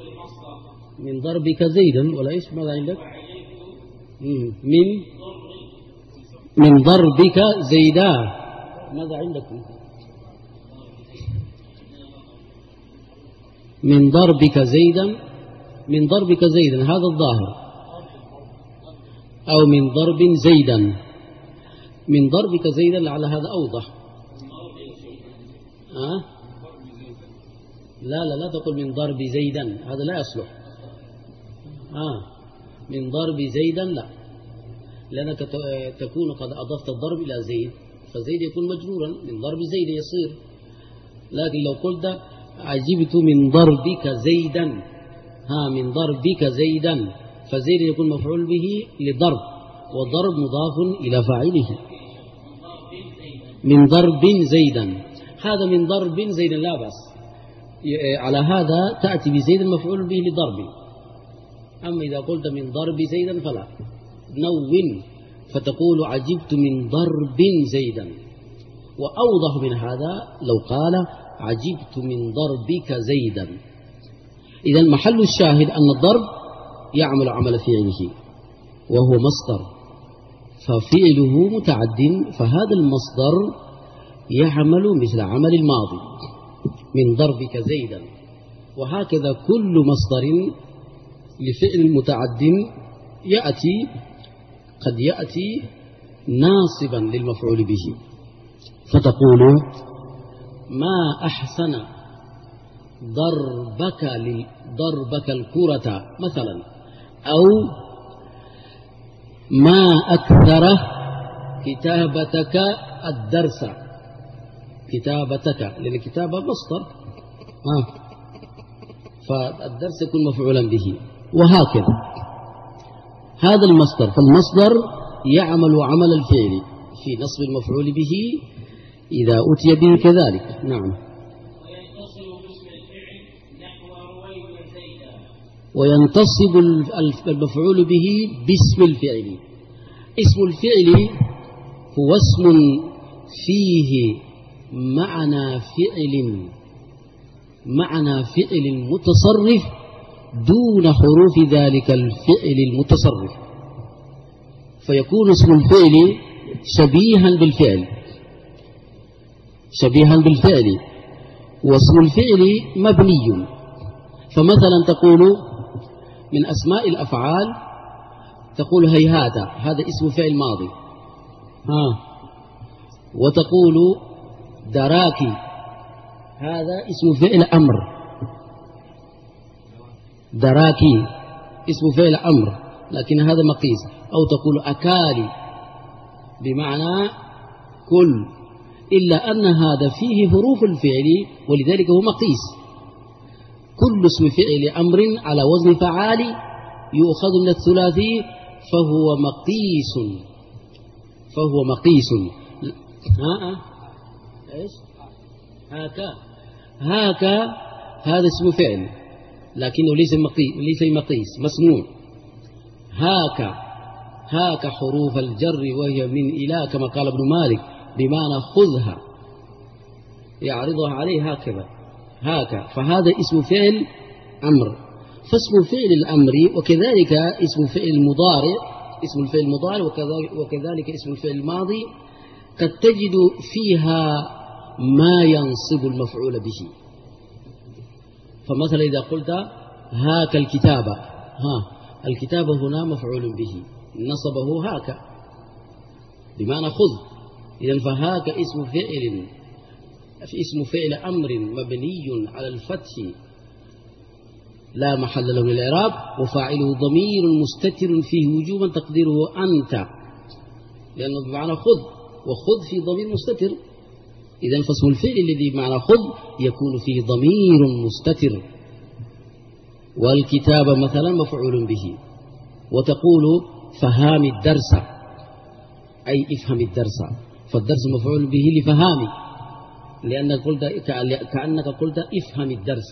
من ضربك زيدا ولا إيش ماذا عندك؟ من من ضربك زيدا ماذا عندكم؟ من ضربك زيدا من ضربك زيدا هذا الظاهر، أو من ضرب زيدا. من ضربك زيدا لعل هذا أوضح. أه؟ لا لا لا تقول من ضرب زيدا، هذا لا يصلح. آه من ضرب زيدا لا، لأنك تكون قد أضفت الضرب إلى زيد، فزيد يكون مجرورا، من ضرب زيد يصير. لكن لو قلت عجبت من ضربك زيدا، ها من ضربك زيدا، فزيد يكون مفعول به لضرب، والضرب مضاف إلى فاعله. من ضرب زيدا، هذا من ضرب زيدا لا بأس، على هذا تأتي بزيد مفعول به لضرب. أما إذا قلت من ضرب زيدا فلا، نون فتقول عجبت من ضرب زيدا. وأوضح من هذا لو قال عجبت من ضربك زيدا. إذا محل الشاهد أن الضرب يعمل عمل فعله وهو مصدر، ففعله متعد، فهذا المصدر يعمل مثل عمل الماضي من ضربك زيدا. وهكذا كل مصدر لفعل متعد يأتي قد يأتي ناصبا للمفعول به، فتقول ما أحسن ضربك ضربك الكرة مثلا، أو ما أكثر كتابتك الدرس. كتابتك لأن الكتابة مصدر، آه. فالدرس يكون مفعولا به، وهكذا هذا المصدر. فالمصدر يعمل عمل الفعل في نصب المفعول به إذا أتي به كذلك. نعم. وينتصب المفعول به باسم الفعل. اسم الفعل هو اسم فيه معنى فعل معنى فعل متصرف دون حروف ذلك الفعل المتصرف، فيكون اسم الفعل شبيها بالفعل شبيها بالفعل واسم الفعل مبني. فمثلا تقول من أسماء الأفعال تقول هيهات، هذا اسم فعل ماضي، ها. وتقول دراكي، هذا اسم فعل أمر. دراكي اسم فعل أمر لكن هذا مقيس. أو تقول أكالي بمعنى كل، إلا أن هذا فيه حروف الفعل ولذلك هو مقيس. كل اسم فعل أمر على وزن فعال يؤخذ من الثلاثي فهو مقيس فهو مقيس ها إيش هاكا هاكا هذا اسم فعل لكنه ليس مقيس ليس مقيس مسموع. هاكا هاكا حروف الجر وهي من إلى كما قال ابن مالك بمعنى خذها يعرضها عليه هكذا هاكا، فهذا اسم فعل أمر. فاسم فعل الأمر وكذلك اسم فعل المضارع اسم الفعل المضارع وكذلك, وكذلك اسم الفعل الماضي قد تجد فيها ما ينصب المفعول به. فمثلا إذا قلت هاك الكتابة، ها الكتابة هنا مفعول به نصبه هاك بمعنى خذ. إذن فهاك اسم فعل في اسم فعل أمر مبني على الفتح لا محل له من الإعراب، وفاعله ضمير مستتر فيه وجوبا تقديره أنت، لأنه بمعنى خذ، وخذ في ضمير مستتر. إذن فاسم الفعل الذي بمعنى خذ يكون فيه ضمير مستتر. والكتابة مثلا مفعول به. وتقول فهام الدرس أي افهم الدرس، فالدرس مفعول به لفهامي، لأنك قلت كأنك قلت افهم الدرس.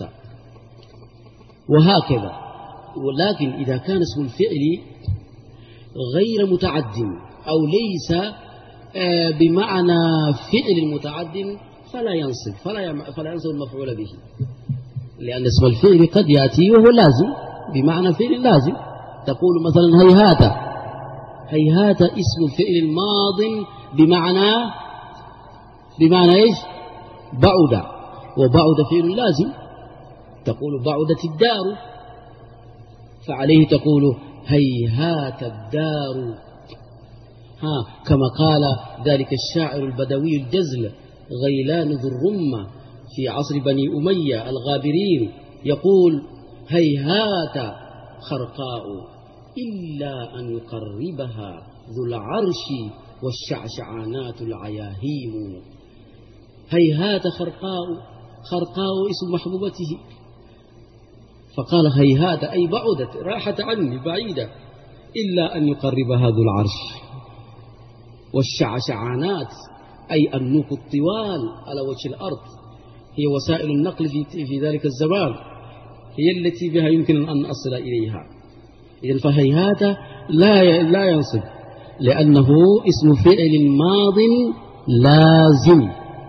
وهكذا. ولكن إذا كان اسم الفعل غير متعد أو ليس بمعنى فعل متعد فلا ينصب فلا فلا ينصب المفعول به، لأن اسم الفعل قد يأتي وهو لازم بمعنى فعل لازم. تقول مثلا هيهات، هيهات اسم فعل ماض بمعنى بمعنى إيش؟ بعد، وبعد فعل لازم. تقول بعدت الدار، فعليه تقول هيهات الدار. ها كما قال ذلك الشاعر البدوي الجزل غيلان ذو الرمة في عصر بني أمية الغابرين، يقول هيهات خرقاء إلا أن يقربها ذو العرش والشعشعانات العياهيم. هيهات خرقاء، خرقاء اسم محبوبته، فقال هيهات أي بعدت، راحت عني بعيدة، إلا أن يقربها ذو العرش. والشعشعانات أي النوق الطوال على وجه الأرض، هي وسائل النقل في, في ذلك الزمان، هي التي بها يمكن أن أصل إليها. إذن فهيهات لا لا ينصب، لأنه اسم فعل ماض لازم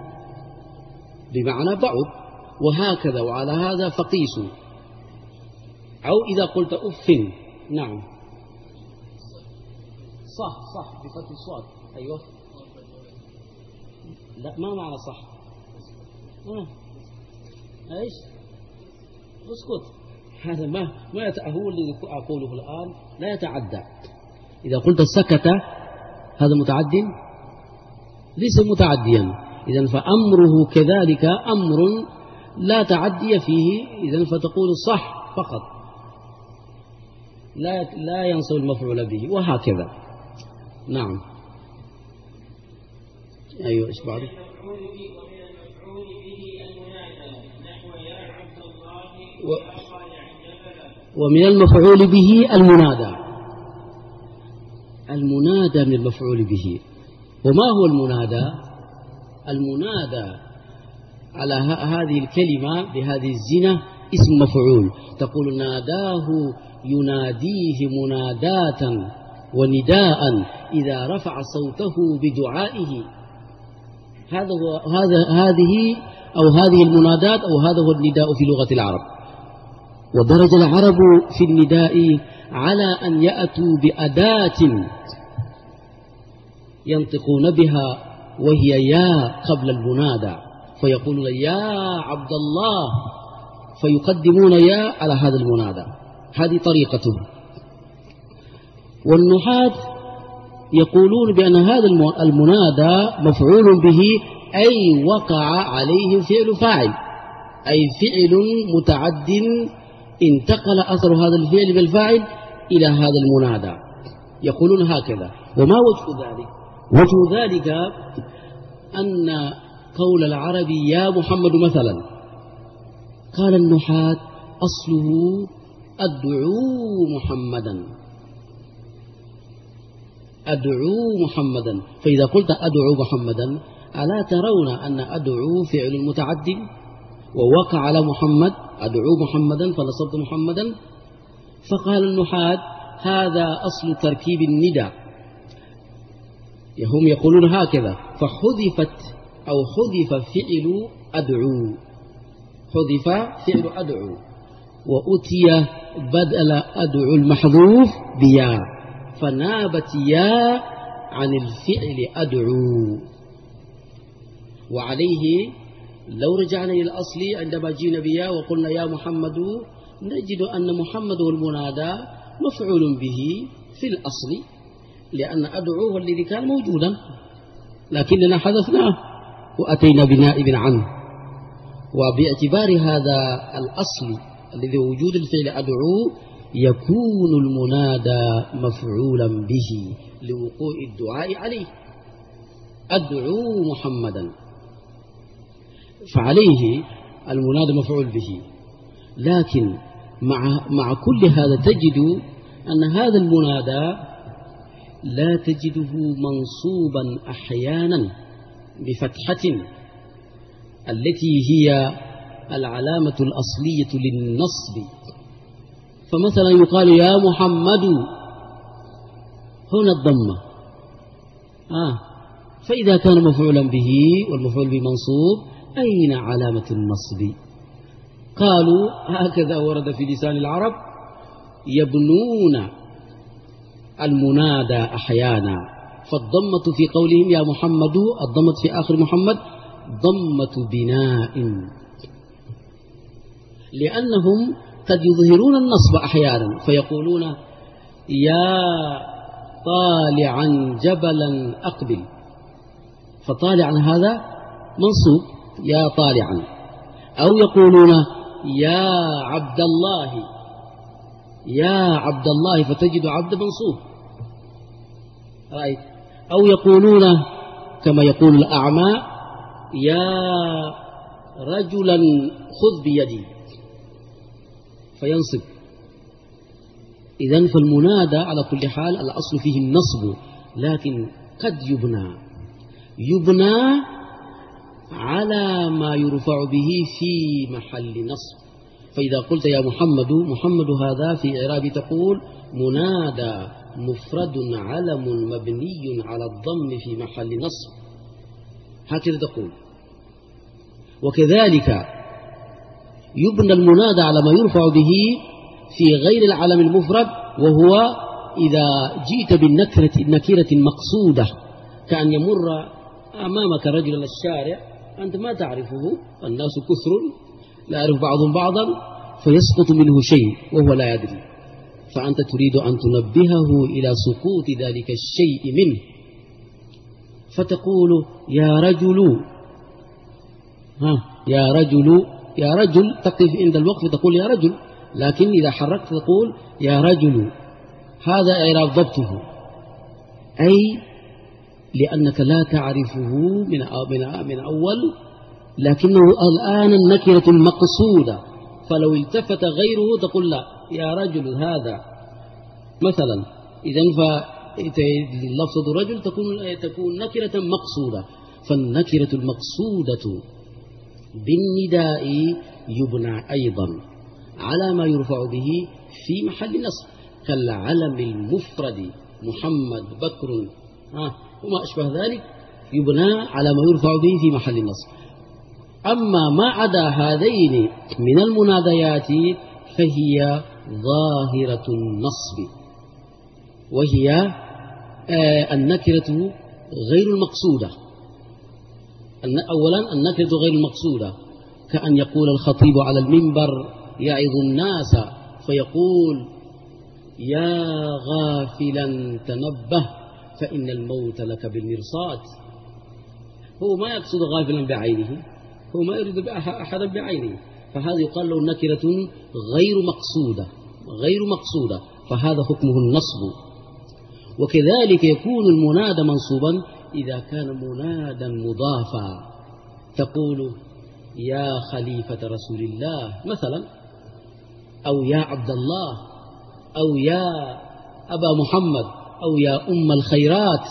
بمعنى بعد. وهكذا وعلى هذا فقيسوا. أو إذا قلت أف، نعم صح صح بفتح الصاد، أيوة. لا ما معنى صح؟ آه. ايش؟ اسكت، هذا ما ما هو الذي أقوله الآن لا يتعدى. إذا قلت سكت هذا متعد؟ ليس متعديا. إذن فأمره كذلك أمر لا تعدي فيه، إذن فتقول صح فقط، لا لا ينصب المفعول به، وهكذا. نعم أيوة إيش بعد؟ ومن المفعول به المنادى. المنادى من المفعول به. وما هو المنادى؟ المنادى على هذه الكلمة بهذه الزنة اسم مفعول. تقول ناداه يناديه مناداة ونداء إذا رفع صوته بدعائه. هذا هو هذا هذه أو هذه المنادات أو هذا هو النداء في لغة العرب. ودرج العرب في النداء على أن يأتوا بأداة ينطقون بها وهي يا قبل المنادى، فيقولون يا عبد الله، فيقدمون يا على هذا المنادى. هذه طريقته. والنحاة يقولون بأن هذا المنادى مفعول به، أي وقع عليه فعل فاعل، أي فعل متعد انتقل أثر هذا الفعل بالفاعل إلى هذا المنادى. يقولون هكذا. وما وجه ذلك؟ وجه ذلك أن قول العرب يا محمد مثلا، قال النحاة أصله أدعو محمدا، أدعو محمدا. فإذا قلت أدعو محمدا ألا ترون أن أدعو فعل متعد ووقع على محمد، أدعو محمدا فنصبت محمدا. فقال النحاة هذا أصل تركيب الندى، هم يقولون هكذا. فحذفت أو حذف فعل أدعو، حذف فعل أدعو وأتي بدل أدعو المحذوف بيا، فنابت يا عن الفعل أدعو. وعليه لو رجعنا إلى الأصل عندما جينا بيا وقلنا يا محمد، نجد أن محمد والمنادى مفعول به في الأصل، لأن أدعو هو الذي كان موجودا، لكننا حذفناه وأتينا بنائب عنه. وباعتبار هذا الأصل الذي وجود الفعل أدعو يكون المنادى مفعولا به لوقوع الدعاء عليه، أدعو محمدا، فعليه المنادى مفعول به. لكن مع, مع كل هذا تجد أن هذا المنادى لا تجده منصوبا أحيانا بفتحة التي هي العلامة الأصلية للنصب. فمثلا يقال يا محمد، هنا الضمة. آه فإذا كان مفعولا به والمفعول به منصوب، أين علامة النصب؟ قالوا هكذا ورد في لسان العرب، يبنون المنادى أحيانا، فالضمة في قولهم يا محمد، الضمة في آخر محمد ضمة بناء، لأنهم قد يظهرون النصب أحيانا فيقولون يا طالعا جبلا أقبل، فطالعا هذا منصوب يا طالعا، أو يقولون يا عبد الله، يا عبد الله فتجد عبد منصوب، رأيت؟ أو يقولون كما يقول الأعمى يا رجلا خذ بيدي فينصب. إذن فالمنادى على كل حال الأصل فيه النصب، لكن قد يبنى يبنى على ما يرفع به في محل نصب. فإذا قلت يا محمد، محمد هذا في إعراب تقول منادى مفرد علم مبني على الضم في محل نصب، هكذا تقول. وكذلك يبنى المنادى على ما يرفع به في غير العلم المفرد، وهو إذا جئت بالنكرة النكرة المقصودة، كأن يمر أمامك رجل الشارع أنت ما تعرفه، الناس كثر لا يعرف بعضهم بعضا، فيسقط منه شيء وهو لا يدري، فأنت تريد أن تنبهه إلى سقوط ذلك الشيء منه، فتقول يا رجل، ها يا رجل، يا رجل تقف عند الوقف تقول يا رجل، لكن إذا حركت تقول يا رجل. هذا إعراب ضبطه، أي لأنك لا تعرفه من من أول، لكنه الآن النكرة المقصودة، فلو التفت غيره تقول لا يا رجل هذا مثلا. إذن فلفظ رجل تكون تكون نكرة مقصودة، فالنكرة المقصودة بالنداء يبنى أيضا على ما يرفع به في محل نصب، كالعلم المفرد محمد بكر ها وما أشبه ذلك، يبنى على ما يرفع به في محل النصب. أما ما عدا هذين من المناديات فهي ظاهرة النصب، وهي النكرة غير المقصودة. أولا النكرة غير المقصودة، كأن يقول الخطيب على المنبر يعظ الناس فيقول يا غافلا تنبه فإن الموت لك بالمرصاد. هو ما يقصد غافلا بعينه، هو ما يريد أحدا بعينه، فهذا يقال له نكرة غير مقصودة غير مقصودة فهذا حكمه النصب. وكذلك يكون المنادى منصوبا إذا كان منادا مضافا، تقول يا خليفة رسول الله مثلا، أو يا عبد الله، أو يا أبا محمد، أو يا أم الخيرات،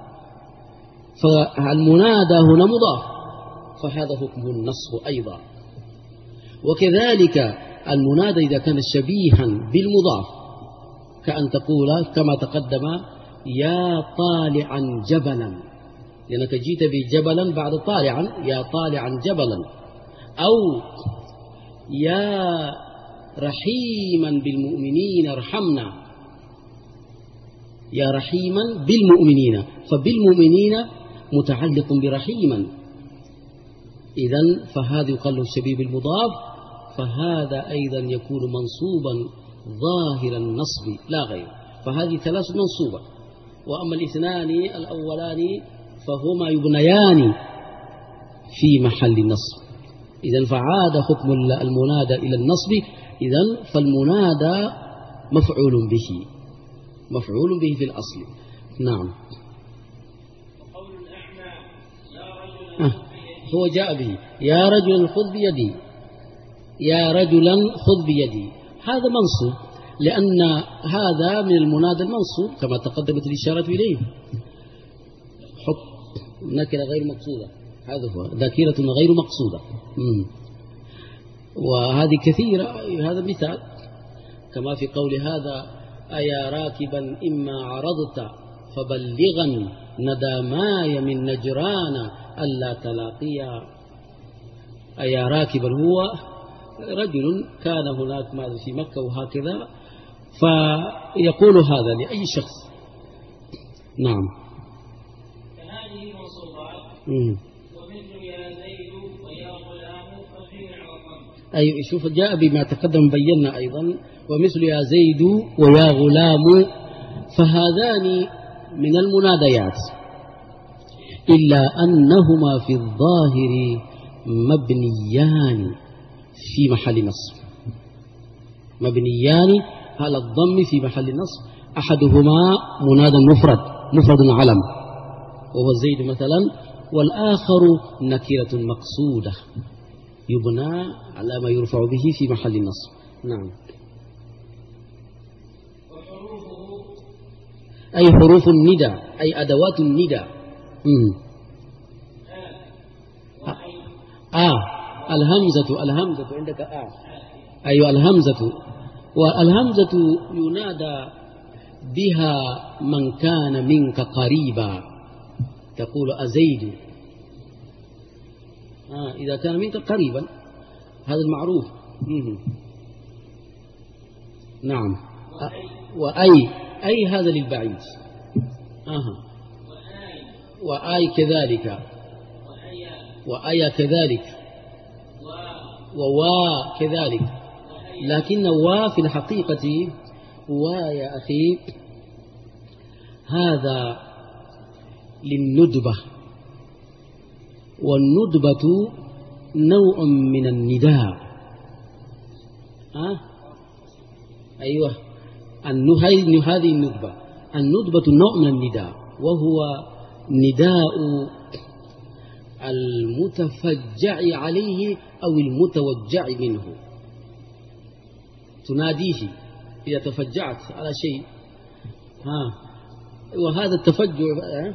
فالمنادى هنا مضاف، فهذا حكمه النصب أيضا. وكذلك المنادى إذا كان شبيها بالمضاف، كأن تقول كما تقدم يا طالعا جبلا، لأنك جيت بجبلا بعد طالعا، يا طالعا جبلا، أو يا رحيما بالمؤمنين ارحمنا، يا رحيما بالمؤمنين، فبالمؤمنين متعلق برحيما، إذن فهذا يقال له الشبيه بالمضاف، فهذا أيضا يكون منصوبا ظاهر النصب لا غير. فهذه ثلاث منصوبة، وأما الاثنان الأولان فهما يبنيان في محل النصب. إذن فعاد حكم المنادى إلى النصب، إذن فالمنادى مفعول به مفعول به في الأصل. نعم. وقول الأعمى يا رجلا آه. هو جاء به يا رجلا خذ بيدي، يا رجلا خذ بيدي، هذا منصوب لأن هذا من المنادى المنصوب كما تقدمت الإشارة إليه. حكم نكرة غير مقصودة، هذا هو ذاكرة غير مقصودة. مم. وهذه كثيرة، هذا مثال كما في قول هذا أيا راكبا إما عرضت فبلغا نداماي من نجران ألا تلاقيا. أيا راكبا هو رجل كان هناك في مكة وهكذا، فيقول هذا لأي شخص. نعم. فهذه منصوبات ومثل يا زيد ويا غلام فجمع وضم. أي شوف جاء بما تقدم بينا أيضا ومثل يا زيد ويا غلام، فهذان من المناديات إلا أنهما في الظاهر مبنيان في محل نصب، مبنيان على الضم في محل نصب. أحدهما منادى مفرد مفرد علم وهو زيد مثلا، والآخر نكرة مقصودة يبنى على ما يرفع به في محل النصب. نعم. أي حروف الندى أي أدوات الندى. آه الهمزة الهمزة عندك آه أيوة الهمزة، والهمزة ينادى بها من كان منك قريبا، تقول أزيد آه إذا كان منك قريبا، هذا المعروف. نعم. وأي أي هذا للبعيد. آه. وآي كذلك، وآي كذلك، ووا كذلك، لكن وا في الحقيقة وا يا أخي هذا للندبة، والندبة نوع من النداء. أه؟ أيوة هذه الندبة، الندبة نوع من النداء، وهو نداء المتفجع عليه أو المتوجع منه، تناديه إذا تفجعت على شيء. ها وهذا التفجع أه؟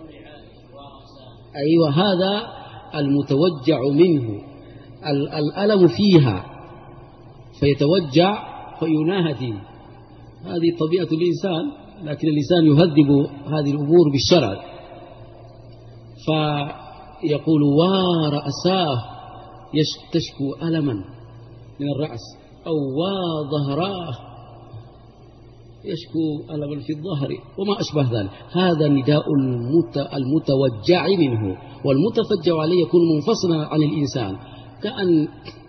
أيوة هذا المتوجع منه، الألم فيها فيتوجع فينادي، هذه طبيعة الإنسان، لكن الإنسان يهذب هذه الأمور بالشرع، فيقول ورأساه تشكو ألما من الرأس، أو وظهراه يشكو ألما في الظهر وما أشبه ذلك. هذا نداء المتوجع منه، والمتفجع عليه يكون منفصلا عن الإنسان، كأن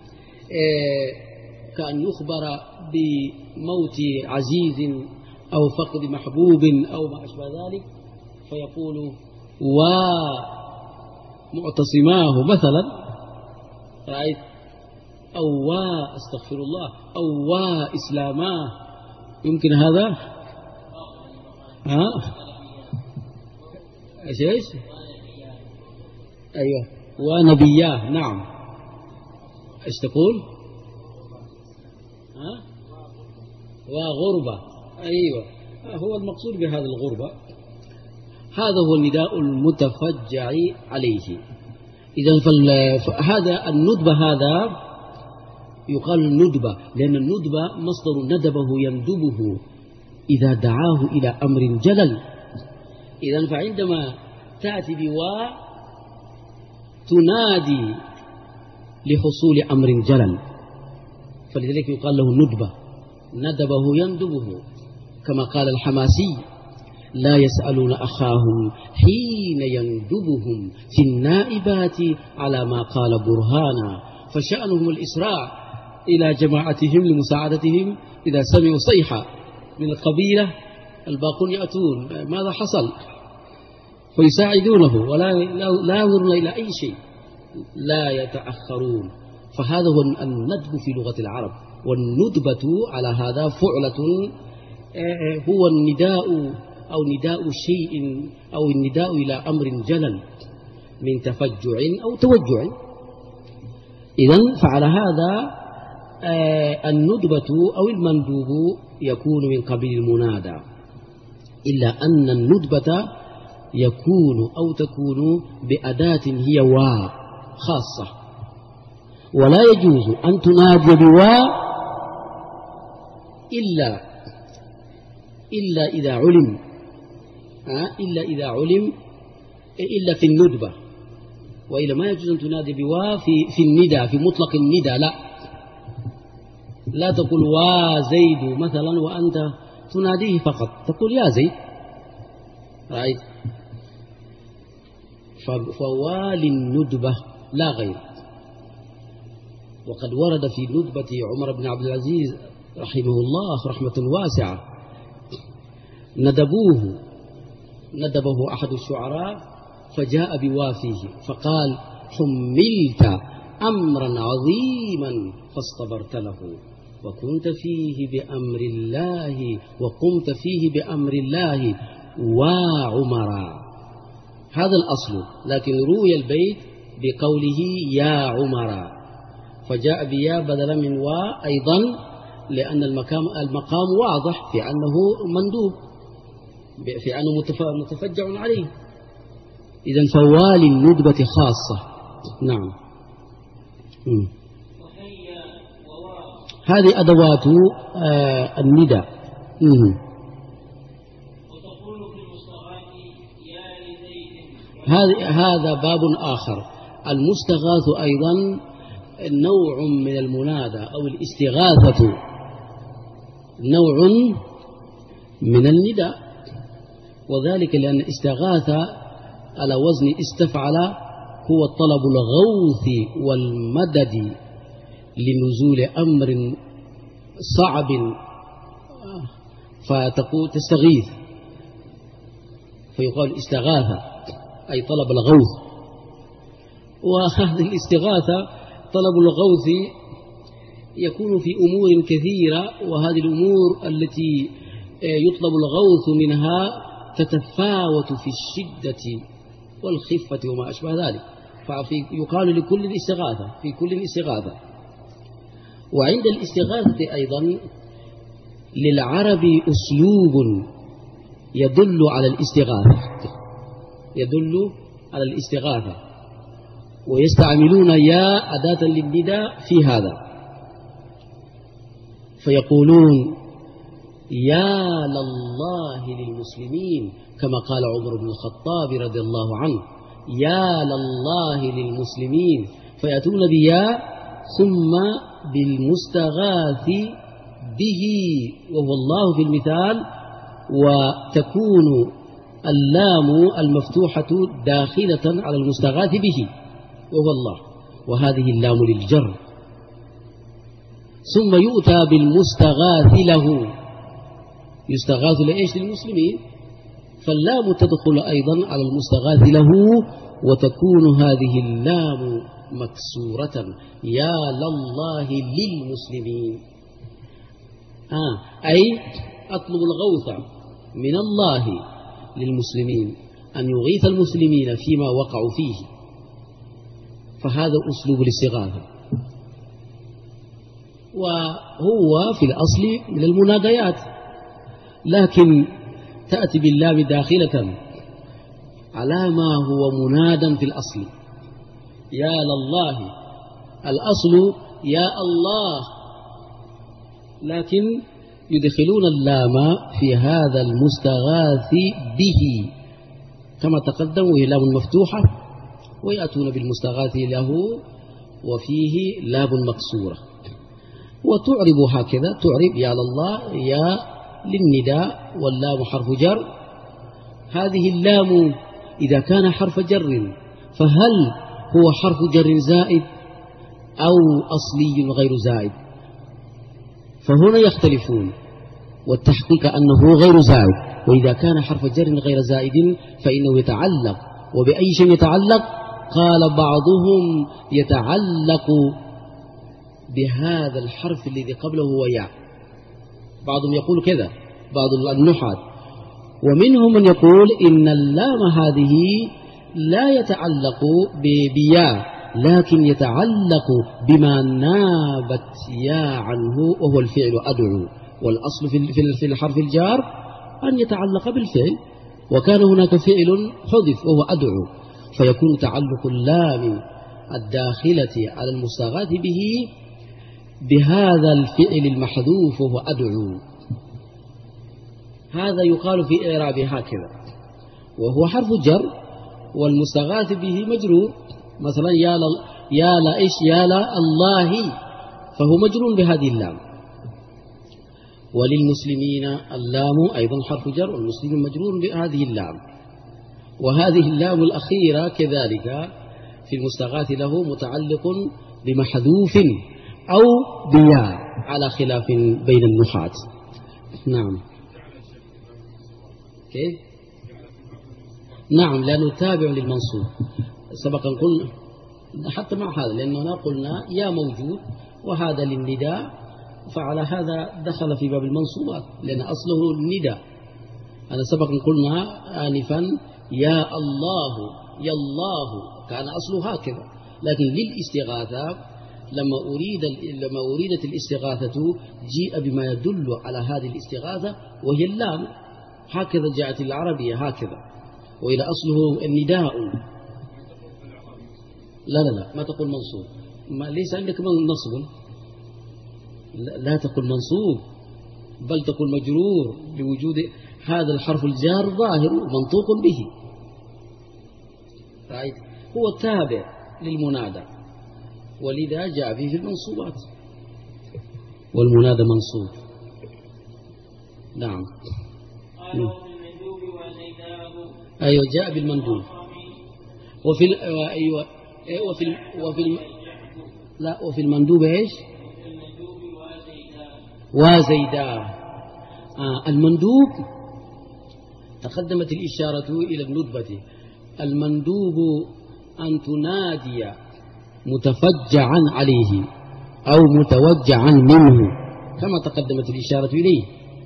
كأن يخبر بموت عزيز أو فقد محبوب أو ما أشبه ذلك، فيقول ومعتصماه مثلا، رأيت، أو واستغفر الله، أو وإسلاماه، يمكن هذا ها ايش ايش ايوه ونبياه. نعم. ايش تقول؟ ها وغربة، ايوه هو المقصود بهذا الغربة، هذا هو النداء المتفجع عليه. اذا فهذا الندبة هذا يقال الندبة، لأن الندبة مصدر ندبه يندبه إذا دعاه إلى أمر جلل. إذن فعندما تأتي بوا تنادي لحصول أمر جلل، فلذلك يقال له ندبة، ندبه يندبه، كما قال الحماسي لا يسألون أخاهم حين يندبهم في النائبات على ما قال برهانا، فشأنهم الإسراع إلى جماعتهم لمساعدتهم إذا سمعوا صيحة من القبيلة، الباقون يأتون ماذا حصل فيساعدونه، ولا لا ينظرون إلى أي شيء، لا يتأخرون. فهذا هو الندب في لغة العرب، والندبة على هذا فعلة، هو النداء أو نداء شيء أو النداء إلى أمر جلل من تفجع أو توجع. إذن فعلى هذا الندبة أو المندوب يكون من قبيل المنادى، إلا أن الندبة يكون أو تكون بأداة هي وا خاصة، ولا يجوز أن تنادي بوا إلا إلا إذا علم إلا إذا علم إلا في الندبة، وإلا ما يجوز أن تنادي بوا في في الندى، في مطلق الندى لا. لا تقول وزيد مثلا وأنت تناديه فقط، تقول يا زيد، رأيت؟ فوالي الندبة لا غير. وقد ورد في ندبة عمر بن عبد العزيز رحمه الله رحمة واسعة، ندبوه ندبه أحد الشعراء فجاء بوافيه فقال حملت أمرا عظيما فاصطبرت له وكنت فيه بأمر الله وقمت فيه بأمر الله وعمرا. هذا الأصل، لكن روي البيت بقوله يا عمرا، فجاء بيا بدلا من وا أيضا، لأن المقام المقام واضح في أنه مندوب، في أنه متفجع عليه. إذن فوالي الندبة خاصة. نعم. م. هذه أدوات آه الندى. هذا هذا باب آخر. المستغاث أيضا نوع من المنادى أو الاستغاثة نوع من النداء، وذلك لأن استغاث على وزن استفعل هو طلب الغوث والمدد لنزول أمر صعب، فتقول تستغيث فيقال استغاث أي طلب الغوث. وهذه الاستغاثة طلب الغوث يكون في أمور كثيرة، وهذه الأمور التي يطلب الغوث منها تتفاوت في الشدة والخفة وما أشبه ذلك، فيقال لكل الاستغاثة في كل الاستغاثة. وعند الاستغاثة أيضا للعرب أسلوب يدل على الاستغاثة يدل على الاستغاثة ويستعملون يا أداة للنداء في هذا، فيقولون يا لله للمسلمين، كما قال عمر بن الخطاب رضي الله عنه يا لله للمسلمين، فيأتون بيا ثم بالمستغاث به وهو الله في المثال، وتكون اللام المفتوحة داخلة على المستغاث به وهو الله، وهذه اللام للجر. ثم يؤتى بالمستغاث له، يستغاث لإيش؟ للمسلمين، فاللام تدخل أيضا على المستغاث له، وتكون هذه اللام مكسورة يا لله للمسلمين. آه أي أطلب الغوث من الله للمسلمين، أن يغيث المسلمين فيما وقعوا فيه، فهذا أسلوب الاستغاثة، وهو في الأصل من المناديات، لكن تأتي باللام داخلة على ما هو منادا في الأصل. يا لله الأصل يا الله، لكن يدخلون اللام في هذا المستغاث به كما تقدم، وهي لام مفتوحة، ويأتون بالمستغاث له وفيه لام مكسورة، وتعرب هكذا، تعرب يا لله يا للنداء واللام حرف جر. هذه اللام إذا كان حرف جر فهل هو حرف جر زائد أو أصلي غير زائد؟ فهنا يختلفون، والتحقيق أنه غير زائد. وإذا كان حرف جر غير زائد فإنه يتعلق، وبأي شيء يتعلق؟ قال بعضهم يتعلق بهذا الحرف الذي قبله هو ياء، بعضهم يقول كذا، بعض النحاة، ومنهم من يقول إن اللام هذه لا يتعلق بياء، لكن يتعلق بما نابت يا عنه وهو الفعل أدعو، والأصل في الحرف الجار أن يتعلق بالفعل، وكان هناك فعل حذف وهو أدعو، فيكون تعلق اللام الداخلة على المستغاث به بهذا الفعل المحذوف وهو أدعو. هذا يقال في إعراب هكذا، وهو حرف جر والمستغاث به مجرور، مثلا يا لا يا لا إيش يا لا الله، فهو مجرور بهذه اللام، وللمسلمين اللام أيضا حرف جر، والمسلمين مجرور بهذه اللام. وهذه اللام الأخيرة كذلك في المستغاث له متعلق بمحذوف أو بياء على خلاف بين النحاة. نعم كيف؟ نعم لأنه تابع للمنصوب. سبقا قلنا حتى مع هذا لأننا قلنا يا موجود وهذا للنداء، فعلى هذا دخل في باب المنصوبات لأن أصله النداء. أنا سبقا قلنا آنفا يا الله يا الله كان أصله هكذا، لكن للاستغاثة لما أريد لما أريدت الاستغاثة جيء بما يدل على هذه الاستغاثة وهي اللام، هكذا جاءت العربية هكذا، وإلى أصله النداء. لا لا لا ما تقول منصوب، ما ليس عندك نصب، لا, لا تقول منصوب بل تقول مجرور لوجود هذا الحرف الجار ظاهر منطوق به، رأيت؟ هو تابع للمنادى، ولذا جاء فيه في المنصوبات، والمنادى منصوب. نعم أيوة جاء بالمندوب. وفي ال... أيوة وفي ال... وفي ال... لا وفي المندوب إيش؟ وزيدا. آه المندوب تقدمت الإشارة إلى الندبة. المندوب أن تنادي متفجعا عليه أو متوجعا منه كما تقدمت الإشارة إليه،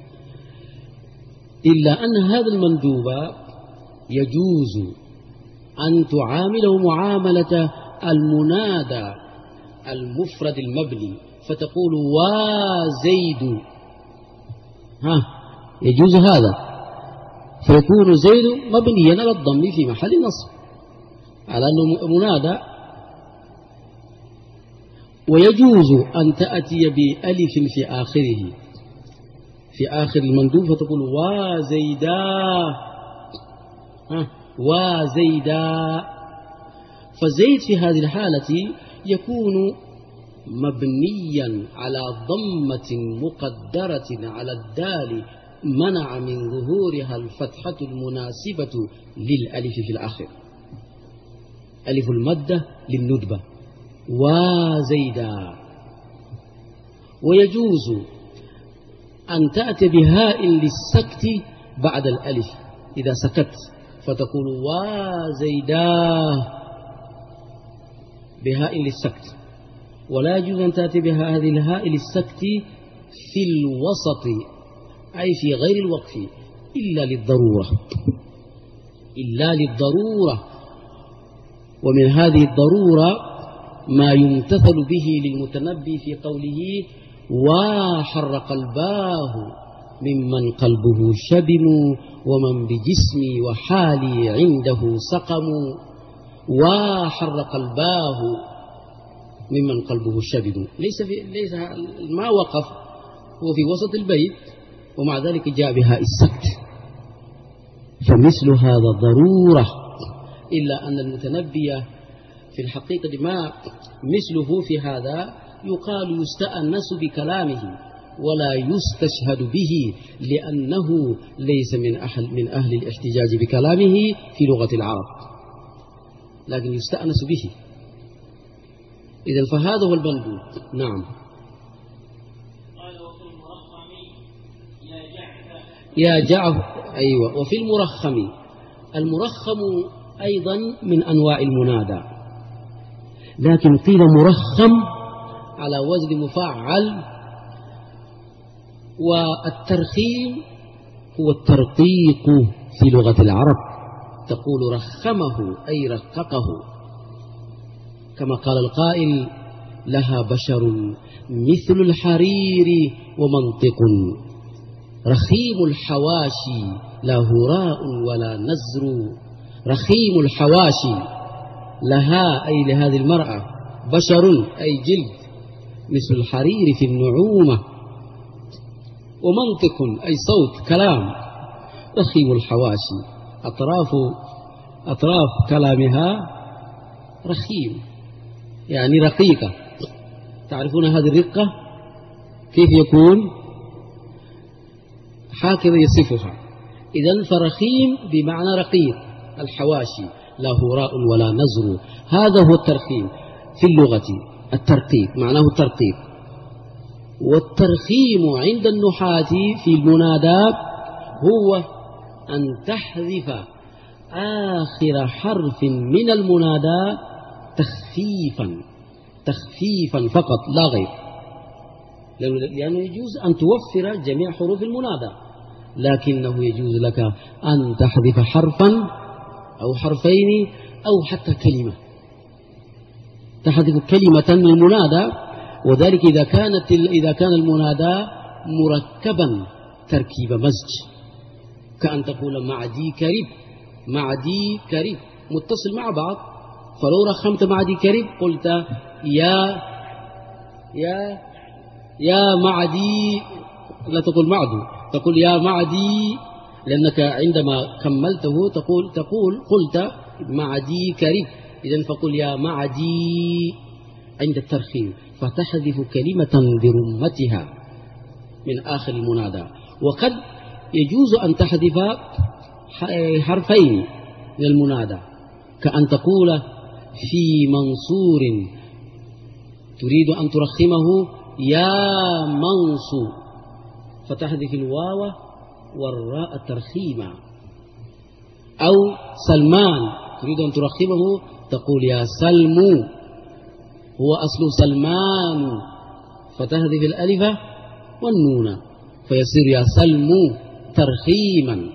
إلا أن هذا المندوب يجوز أن تعامله معاملة المنادى المفرد المبني، فتقول وزيد، ها يجوز هذا، فيكون زيد مبنيا على الضم في محل نصب على أنه منادى. ويجوز أن تأتي بألف في آخره في آخر المندوب فتقول وزيدا، ها وزيدا، فزيد في هذه الحالة يكون مبنيا على ضمة مقدرة على الدال منع من ظهورها الفتحة المناسبة للألف في الآخر، ألف المدة للندبة وزيدا. ويجوز أن تأتي بهاء للسكت بعد الألف إذا سكت فتقول وزيدا بهاء للسكت، ولا يجوز أن تأتي بها هذه الهاء للسكت في الوسط أي في غير الوقف إلا للضرورة إلا للضرورة ومن هذه الضرورة ما يمتثل به للمتنبي في قوله وحر قلباه ممن قلبه شبم ومن بجسمي وحالي عنده سقم، وحر قلباه ممن قلبه شبم، ليس في ليس ما وقف، هو في وسط البيت ومع ذلك جاء بها السكت، فمثل هذا ضرورة، إلا أن المتنبي في الحقيقة ما مثله في هذا يقال يستأنس بكلامه ولا يستشهد به، لأنه ليس من أهل, من أهل الاحتجاج بكلامه في لغة العرب، لكن يستأنس به. إذن فهذا هو المندوب. نعم يا جعفر. أيوة. وفي المرخم، المرخم أيضا من أنواع المنادى، لكن قيل مرخم على وزن مفعل، والترخيم هو الترقيق في لغة العرب، تقول رخمه أي رققه، كما قال القائل لها بشر مثل الحرير ومنطق، رخيم الحواشي لا هراء ولا نزر، رخيم الحواشي لها أي لهذه المرأة بشر أي جلد مثل الحرير في النعومة، ومنطق أي صوت كلام، رخيم الحواشي أطراف أطراف كلامها رخيم يعني رقيقة. تعرفون هذه الرقة كيف يكون؟ هكذا يصفها. إذن فرخيم بمعنى رقيق الحواشي، لا هراء ولا نزر، هذا هو الترخيم في اللغة. الترقيق معناه الترقيق. والترخيم عند النحاة في المنادات هو أن تحذف آخر حرف من المنادى تخفيفا تخفيفا فقط لا غير، لأنه يجوز أن توفر جميع حروف المنادى، لكنه يجوز لك أن تحذف حرفا أو حرفين أو حتى كلمة، تحذف كلمة من المنادى. وذلك إذا كانت إذا كان المنادى مركبا تركيب مزج، كأن تقول معدي كريب، معدي كريب متصل مع بعض، فلو رخمت معدي كريب قلت يا يا يا معدي، لا تقول معدو، تقول يا معدي، لأنك عندما كملته تقول تقول قلت معدي كريب، إذن فقل يا معدي عند الترخيم، فتحذف كلمة برمتها من آخر المنادى. وقد يجوز أن تحذف حرفين من المنادى، كأن تقول في منصور تريد أن ترخمه يا منصور، فتحذف الواو والراء ترخيما. أو سلمان تريد أن ترخمه تقول يا سلم، هو أصل سلمان، فتحذف الألف والنون فيصير يا سلم ترخيما.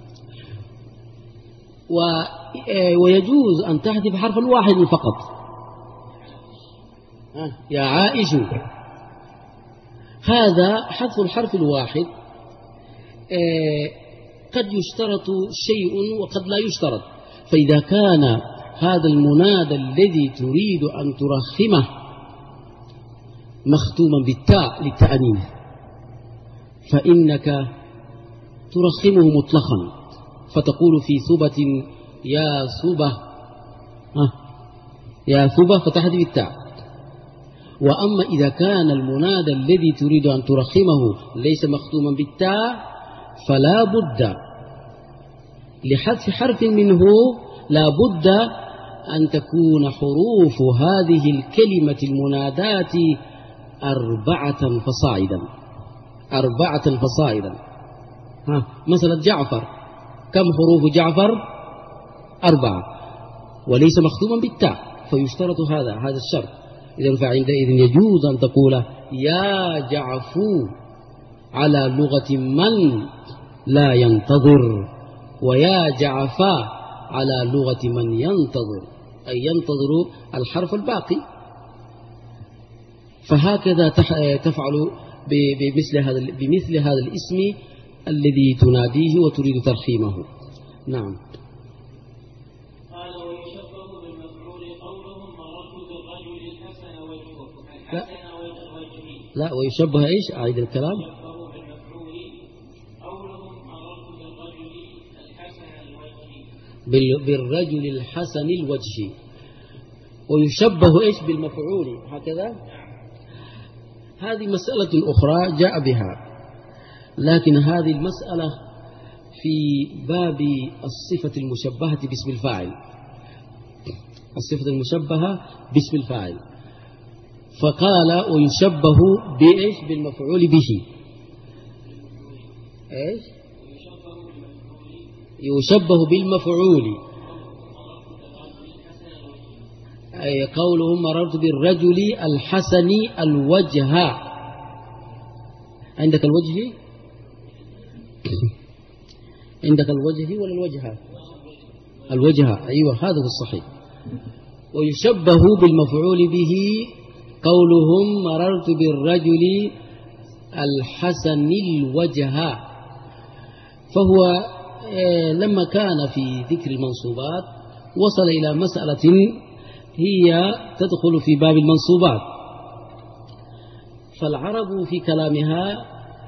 ويجوز أن تحذف حرفا واحدا فقط، يا عائش، هذا حذف الحرف الواحد قد يشترط شيء وقد لا يشترط. فإذا كان هذا المنادى الذي تريد أن ترخمه مختوما بالتاء للتأنيث فإنك ترخمه مطلقا، فتقول في ثبة يا ثبة يا ثبة فتحذف التاء. وأما إذا كان المنادى الذي تريد أن ترخمه ليس مختوما بالتاء فلا بد لحذف حرف منه، لا بد أن تكون حروف هذه الكلمة المنادات أربعة فصاعدا، أربعة فصاعدا. ها مثلا جعفر، كم حروف جعفر؟ أربعة، وليس مختوما بالتاء، فيشترط هذا هذا الشرط. إذن فعندئذ يجوز أن تقول يا جعفو على لغة من لا ينتظر، ويا جعفا على لغة من ينتظر، أي ينتظر الحرف الباقي. فهكذا تفعل بمثل هذا بمثل هذا الاسم الذي تناديه وتريد ترخيمه. نعم. قال ويشبه بالمفعول قولهم مررت بالرجل الحسن وجهه، لا, الحسن وجهه لا ويشبه إيش؟ أعيد الكلام. يشبه بالمفعول قولهم مررت بالرجل الحسن الوجه، بالرجل الحسن الوجه. ويشبه إيش؟ بالمفعول، هكذا. هذه مسألة أخرى جاء بها، لكن هذه المسألة في باب الصفة المشبهة باسم الفاعل، الصفة المشبهة باسم الفاعل. فقال ويشبه بإيش؟ بالمفعول به. إيش؟ يشبه بالمفعول، أي قولهم مررت بالرجل الحسن الوجه. عندك الوجه؟ عندك الوجه ولا الوجه؟ الوجه، أيوة هذا هو الصحيح. ويشبه بالمفعول به قولهم مررت بالرجل الحسن الوجه. فهو لما كان في ذكر المنصوبات وصل إلى مسألة هي تدخل في باب المنصوبات. فالعرب في كلامها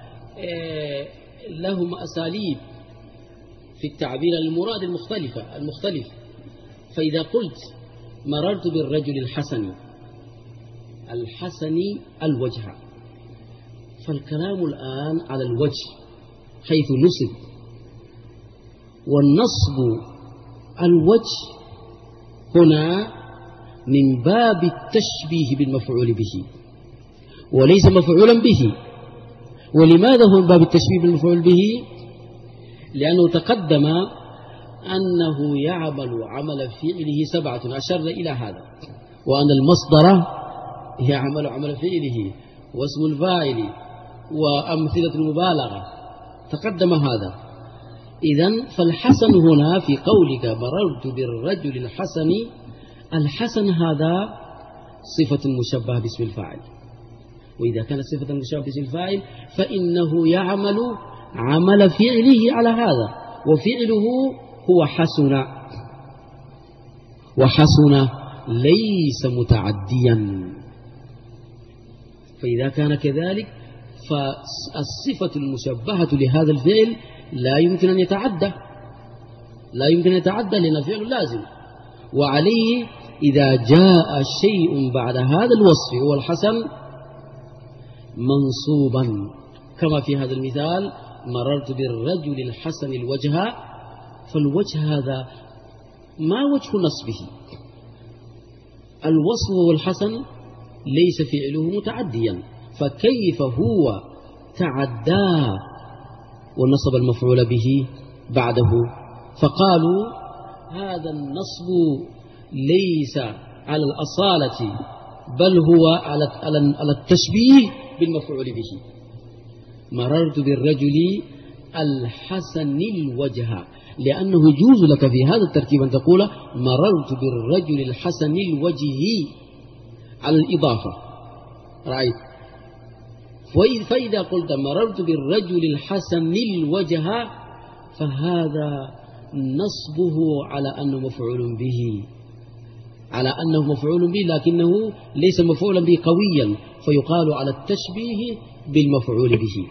لهم أساليب في التعبير المراد المختلفة المختلف. فإذا قلت مررت بالرجل الحسن الحسن الوجه، فالكلام الآن على الوجه، حيث نصب. والنصب الوجه هنا من باب التشبيه بالمفعول به وليس مفعولا به. ولماذا هو من باب التشبيه بالمفعول به؟ لأنه تقدم أنه يعمل عمل فعله سبعة، أشرنا إلى هذا، وأن المصدر يعمل عمل فعله واسم الفاعل وأمثلة المبالغة، تقدم هذا. إذن فالحسن هنا في قولك مررت بالرجل الحسن، الحسن هذا صفة مشبهة باسم الفاعل، وإذا كانت صفة مشبهة باسم الفاعل فإنه يعمل عمل فعله على هذا، وفعله هو حسن، وحسن ليس متعديا. فإذا كان كذلك فالصفة المشبهة لهذا الفعل لا يمكن أن يتعدى، لا يمكن أن يتعدى لأن فعل لازم. وعليه إذا جاء شيء بعد هذا الوصف هو الحسن منصوبا، كما في هذا المثال مررت بالرجل الحسن الوجه، فالوجه هذا ما وجه نصبه؟ الوصف هو الحسن ليس فعله متعديا، فكيف هو تعدى ونصب المفعول به بعده؟ فقالوا هذا النصب ليس على الأصالة بل هو على التشبيه بالمفعول به. مررت بالرجل الحسن الوجه، لأنه يجوز لك في هذا التركيب أن تقول مررت بالرجل الحسن الوجه على الإضافة، رأيت؟ فإذا قلت مررت بالرجل الحسن الوجه فهذا نصبه على أنه مفعول به، على أنه مفعول به، لكنه ليس مفعولا به قويا، فيقال على التشبيه بالمفعول به.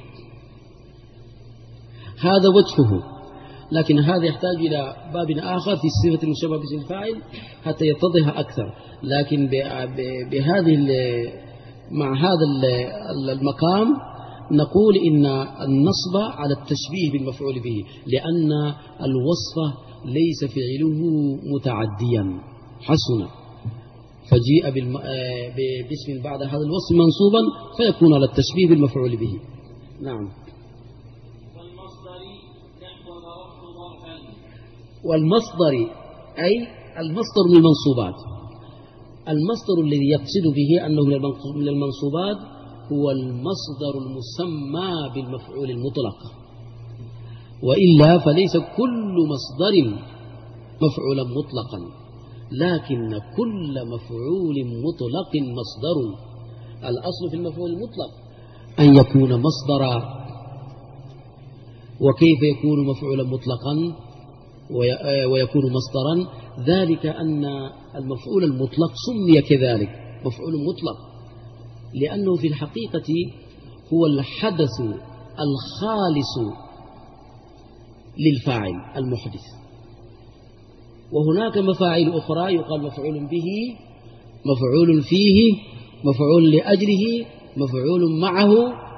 هذا وجهه، لكن هذا يحتاج إلى باب آخر في الصفة المشبهة باسم الفاعل حتى يتضح أكثر. لكن بهذه مع هذا المقام نقول إن النصب على التشبيه بالمفعول به، لأن الوصف ليس فعله متعديا حسن، فجيء باسم بعد هذا الوصف منصوبا فيكون على التشبيه بالمفعول به. نعم. والمصدر أي المصدر من المنصوبات. المصدر الذي يقصد به أنه من المنصوبات هو المصدر المسمى بالمفعول المطلق، وإلا فليس كل مصدر مفعولا مطلقا، لكن كل مفعول مطلق مصدر. الأصل في المفعول المطلق أن يكون مصدرا. وكيف يكون مفعولا مطلقا ويكون مصدرا؟ ذلك أن المفعول المطلق سمي كذلك مفعول مطلق لأنه في الحقيقة هو الحدث الخالص للفاعل المحدث. وهناك مفاعيل أخرى يقال مفعول به، مفعول فيه، مفعول لأجله، مفعول معه.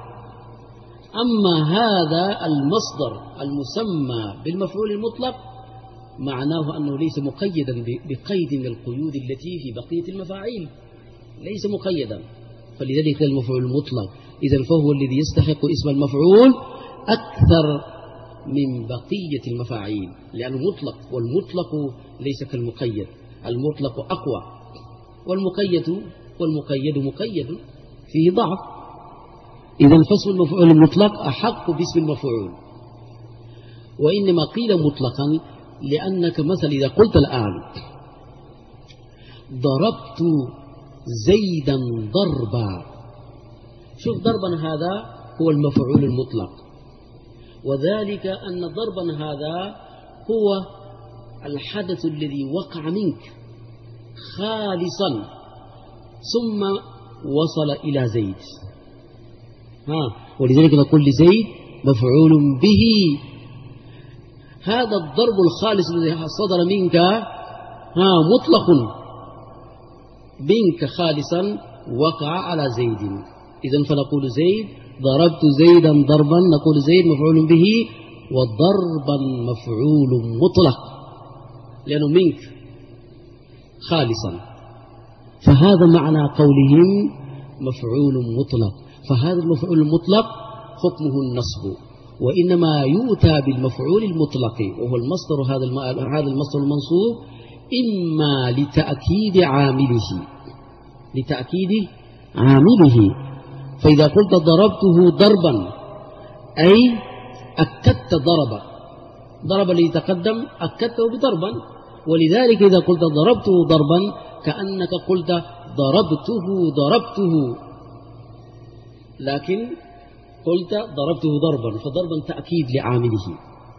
أما هذا المصدر المسمى بالمفعول المطلق معناه أنه ليس مقيدا بقيد من القيود التي في بقية المفاعيل، ليس مقيدا، فلذلك المفعول المطلق إذن فهو الذي يستحق اسم المفعول أكثر من بقية المفاعيل، لأنه مطلق، والمطلق ليس كالمقيد، المطلق أقوى، والمقيد والمقيد مقيد فيه ضعف. إذن فاسم المفعول المطلق أحق باسم المفعول. وإنما قيل مطلقا لأنك مثلا إذا قلت الآن ضربت زيدا ضربا، شوف ضربا هذا هو المفعول المطلق، وذلك أن ضربا هذا هو الحدث الذي وقع منك خالصا ثم وصل إلى زيد، ها، ولذلك نقول لزيد مفعول به. هذا الضرب الخالص الذي صدر منك ها مطلق منك خالصا وقع على زيد، إذن فنقول زيد ضربت زيدا ضربا نقول زيد مفعول به وضربا مفعول مطلق لأنه منك خالصا. فهذا معنى قولهم مفعول مطلق. فهذا المفعول المطلق حكمه النصب، وإنما يؤتى بالمفعول المطلق وهو المصدر، هذا هذا المصدر المنصوب إما لتأكيد عامله لتأكيد عامله فإذا قلت ضربته ضربا أي أكدت ضربا، ضرب الذي تقدم أكدته بضربا، ولذلك إذا قلت ضربته ضربا كأنك قلت ضربته ضربته، لكن قلت ضربته ضربا، فضربا تأكيد لعامله.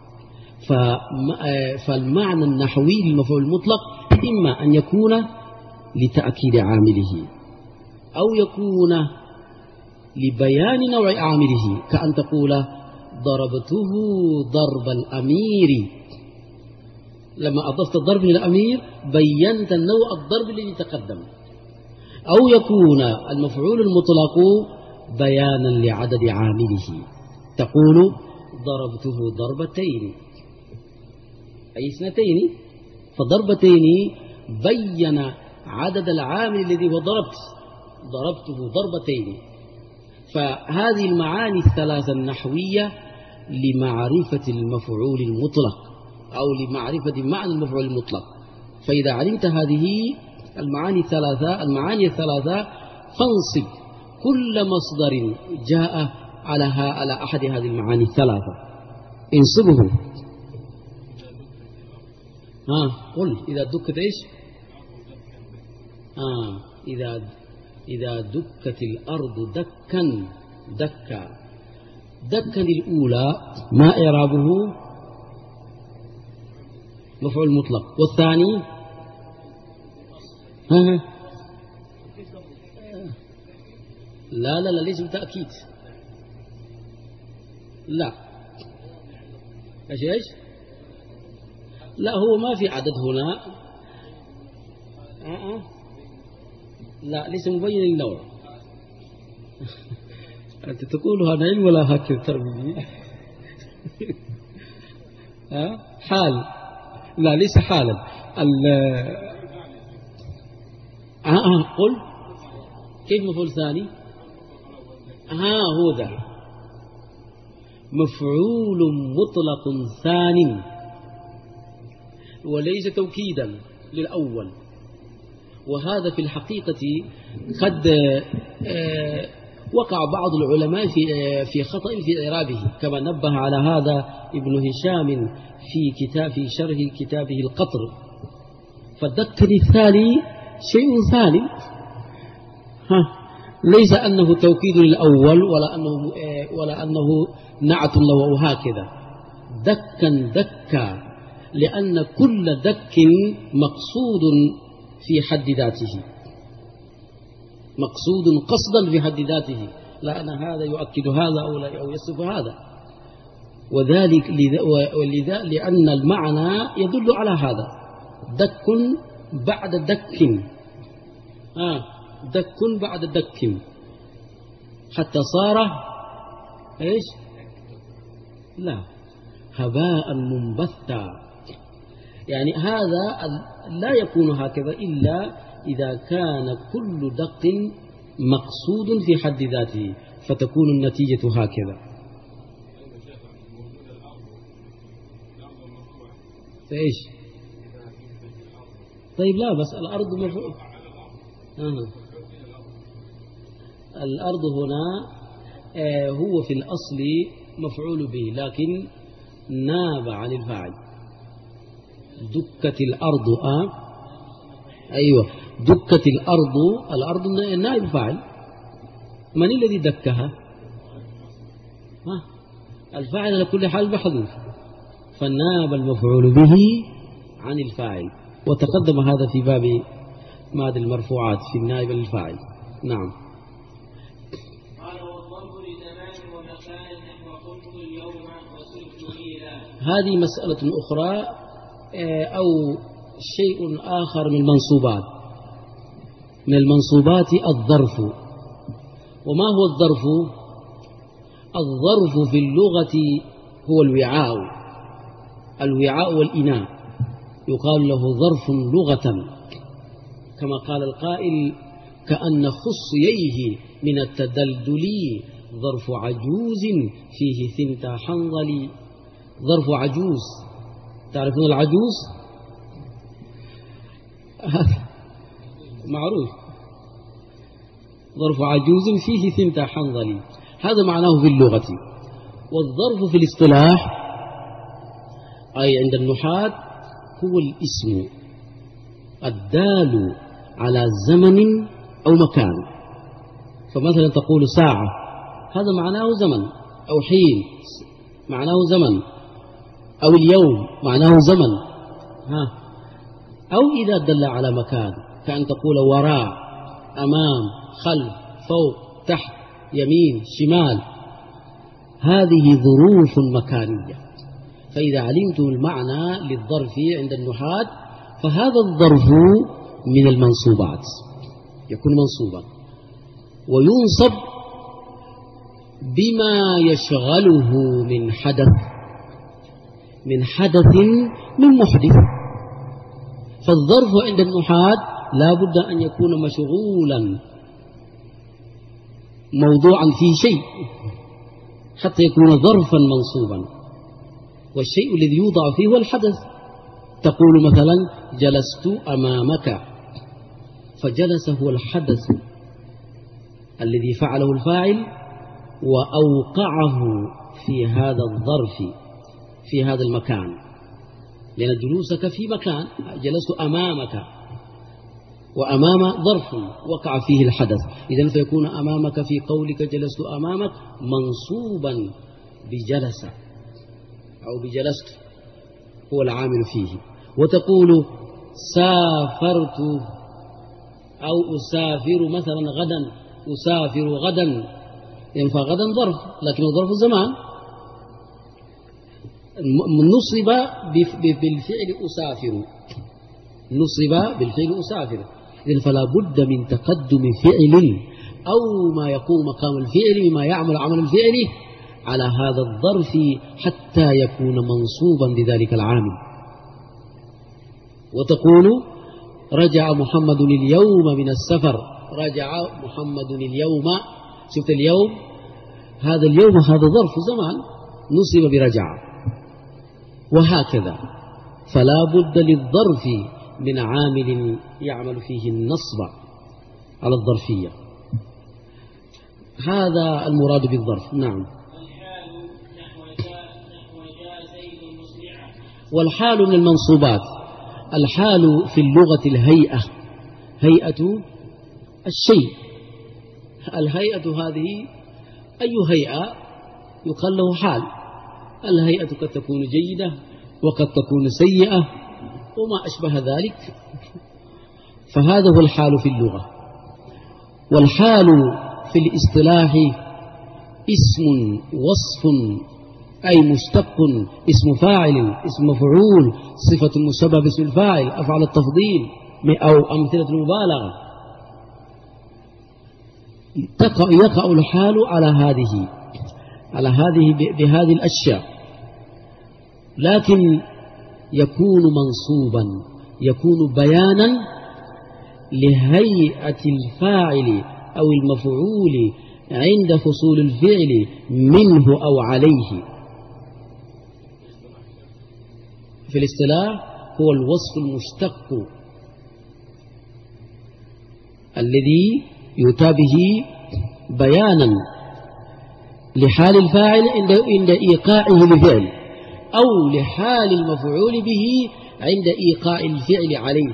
فالمعنى النحوي للمفعول المطلق إما أن يكون لتأكيد عامله أو يكون لبيان نوع عامله، كأن تقول ضربته ضرب الأمير، لما أضفت الضرب للأمير بينت النوع الضرب الذي تقدم. أو يكون المفعول المطلق بيانا لعدد عامله، تقول ضربته ضربتين أي اثنتين، فضربتين بين عدد العامل الذي هو ضربت، ضربته ضربتين. فهذه المعاني الثلاثة النحوية لمعرفة المفعول المطلق أو لمعرفة معنى المفعول المطلق. فإذا علمت هذه المعاني الثلاثة المعاني الثلاثة فانصب كل مصدر جاء على على أحد هذه المعاني الثلاثة، انصبه. ها قل إذا دكت إيش؟ آه إذا إذا دكت الأرض دكا دكا دكا الأولى ما إعرابه؟ مفعول مطلق. والثاني ها لا لا لا ليس بالتأكيد، لا ايش ايش لا هو ما في عدد هنا. أه. لا ليس مبين النوع. أنت تقول هذا علم ولا هكذا تربية؟ أه؟ حال لا ليس حالا. ال آه قل كيف مفعول ثاني؟ ها هو ذا مفعول مطلق ثاني وليس توكيدا للأول. وهذا في الحقيقة قد وقع بعض العلماء في في خطأ في إعرابه، كما نبه على هذا ابن هشام في كتاب في شرح كتابه القطر. فالدكن الثاني شيء ثاني، ها ليس أنه توكيد للأول ولا أنه ولا أنه نعت له أو هكذا. دكا دكا لأن كل دك مقصود في حد ذاته، مقصود قصدا في حد ذاته، لأن هذا يؤكد هذا أو يصف هذا. وذلك ولذا لأن المعنى يدل على هذا، دك بعد دك، آه دك بعد دك حتى صار إيش؟ لا هباء منبثا. يعني هذا لا يكون هكذا إلا إذا كان كل دق مقصود في حد ذاته، فتكون النتيجة هكذا. إيش؟ طيب لا بس الأرض مفعول. آه. الأرض هنا آه هو في الأصل مفعول به لكن ناب عن الفاعل. دكت الأرض آه أيوة دكت الأرض، الأرض نائب فاعل. من الذي دكها؟ ها الفاعل على كل حال محذوف، فناب المفعول به عن الفاعل. وتقدم هذا في باب ماد المرفوعات في النائب للفاعل. نعم. قال والضرب لزمان ومكان وقمت اليوم وصرت ليلا. هذه مسألة أخرى أو شيء آخر من المنصوبات. من المنصوبات الظرف. وما هو الظرف؟ الظرف في اللغة هو الوعاء، الوعاء والإناء، يقال له ظرف لغة، كما قال القائل: كأن خصييه من التدلدل ظرف عجوز فيه ثنتا حنظل. ظرف عجوز، تعرفون العجوز؟ معروف، ظرف عجوز فيه ثنتا حنظل، هذا معناه في اللغة. والظرف في الاصطلاح أي عند النحاة هو الاسم الدال على زمن أو مكان. فمثلا تقول ساعة، هذا معناه زمن، أو حين معناه زمن، أو اليوم معناه زمن، ها. أو إذا دل على مكان، كأن تقول وراء، أمام، خلف، فوق، تحت، يمين، شمال، هذه ظروف مكانية. فإذا علمتم المعنى للظرف عند النحاة فهذا الظرف من المنصوبات، يكون منصوبا وينصب بما يشغله من حدث من حدث من محدث. فالظرف عند النحاة لا بد أن يكون مشغولا موضوعا فيه شيء حتى يكون ظرفا منصوبا، والشيء الذي يوضع فيه هو الحدث. تقول مثلا جلست أمامك، فجلس هو الحدث الذي فعله الفاعل وأوقعه في هذا الظرف في هذا المكان، لأن جلوسك في مكان، جلست أمامك، وأمام ظرف وقع فيه الحدث، إذن فيكون أمامك في قولك جلست أمامك منصوبا بجلس أو بجلست، هو العامل فيه. وتقول سافرت أو أسافر مثلا غدا، أسافر غدا، يعني فغدا ظرف لكن ظرف الزمان نصب بالفعل أسافر، نصب بالفعل أسافر، إذن فلا بد من تقدم فعل أو ما يقوم مقام الفعل مما يعمل عمل الفعل على هذا الظرف حتى يكون منصوبا لذلك العامل. وتقول رجع محمد اليوم من السفر، رجع محمد اليوم، شفت اليوم، هذا اليوم هذا ظرف زمان نصب برجع، وهكذا. فلا بد للظرف من عامل يعمل فيه النصب على الظرفية، هذا المراد بالظرف. نعم. والحال من المنصوبات. الحال في اللغة الهيئة، هيئة الشيء. الهيئة هذه أي هيئة يقال له حال. الهيئة قد تكون جيدة وقد تكون سيئة وما أشبه ذلك، فهذا هو الحال في اللغة. والحال في الاصطلاح اسم وصف، أي مشتق، اسم فاعل، اسم مفعول، صفة مشبهة باسم الفاعل، أفعال التفضيل أو أمثلة المبالغة. يقع الحال على هذه على هذه بهذه الأشياء، لكن يكون منصوبا، يكون بيانا لهيئة الفاعل أو المفعول عند فصول الفعل منه أو عليه. في الاصطلاح هو الوصف المشتق الذي يؤتى به بيانا لحال الفاعل عند إيقاعه لفعل، أو لحال المفعول به عند إيقاع الفعل عليه،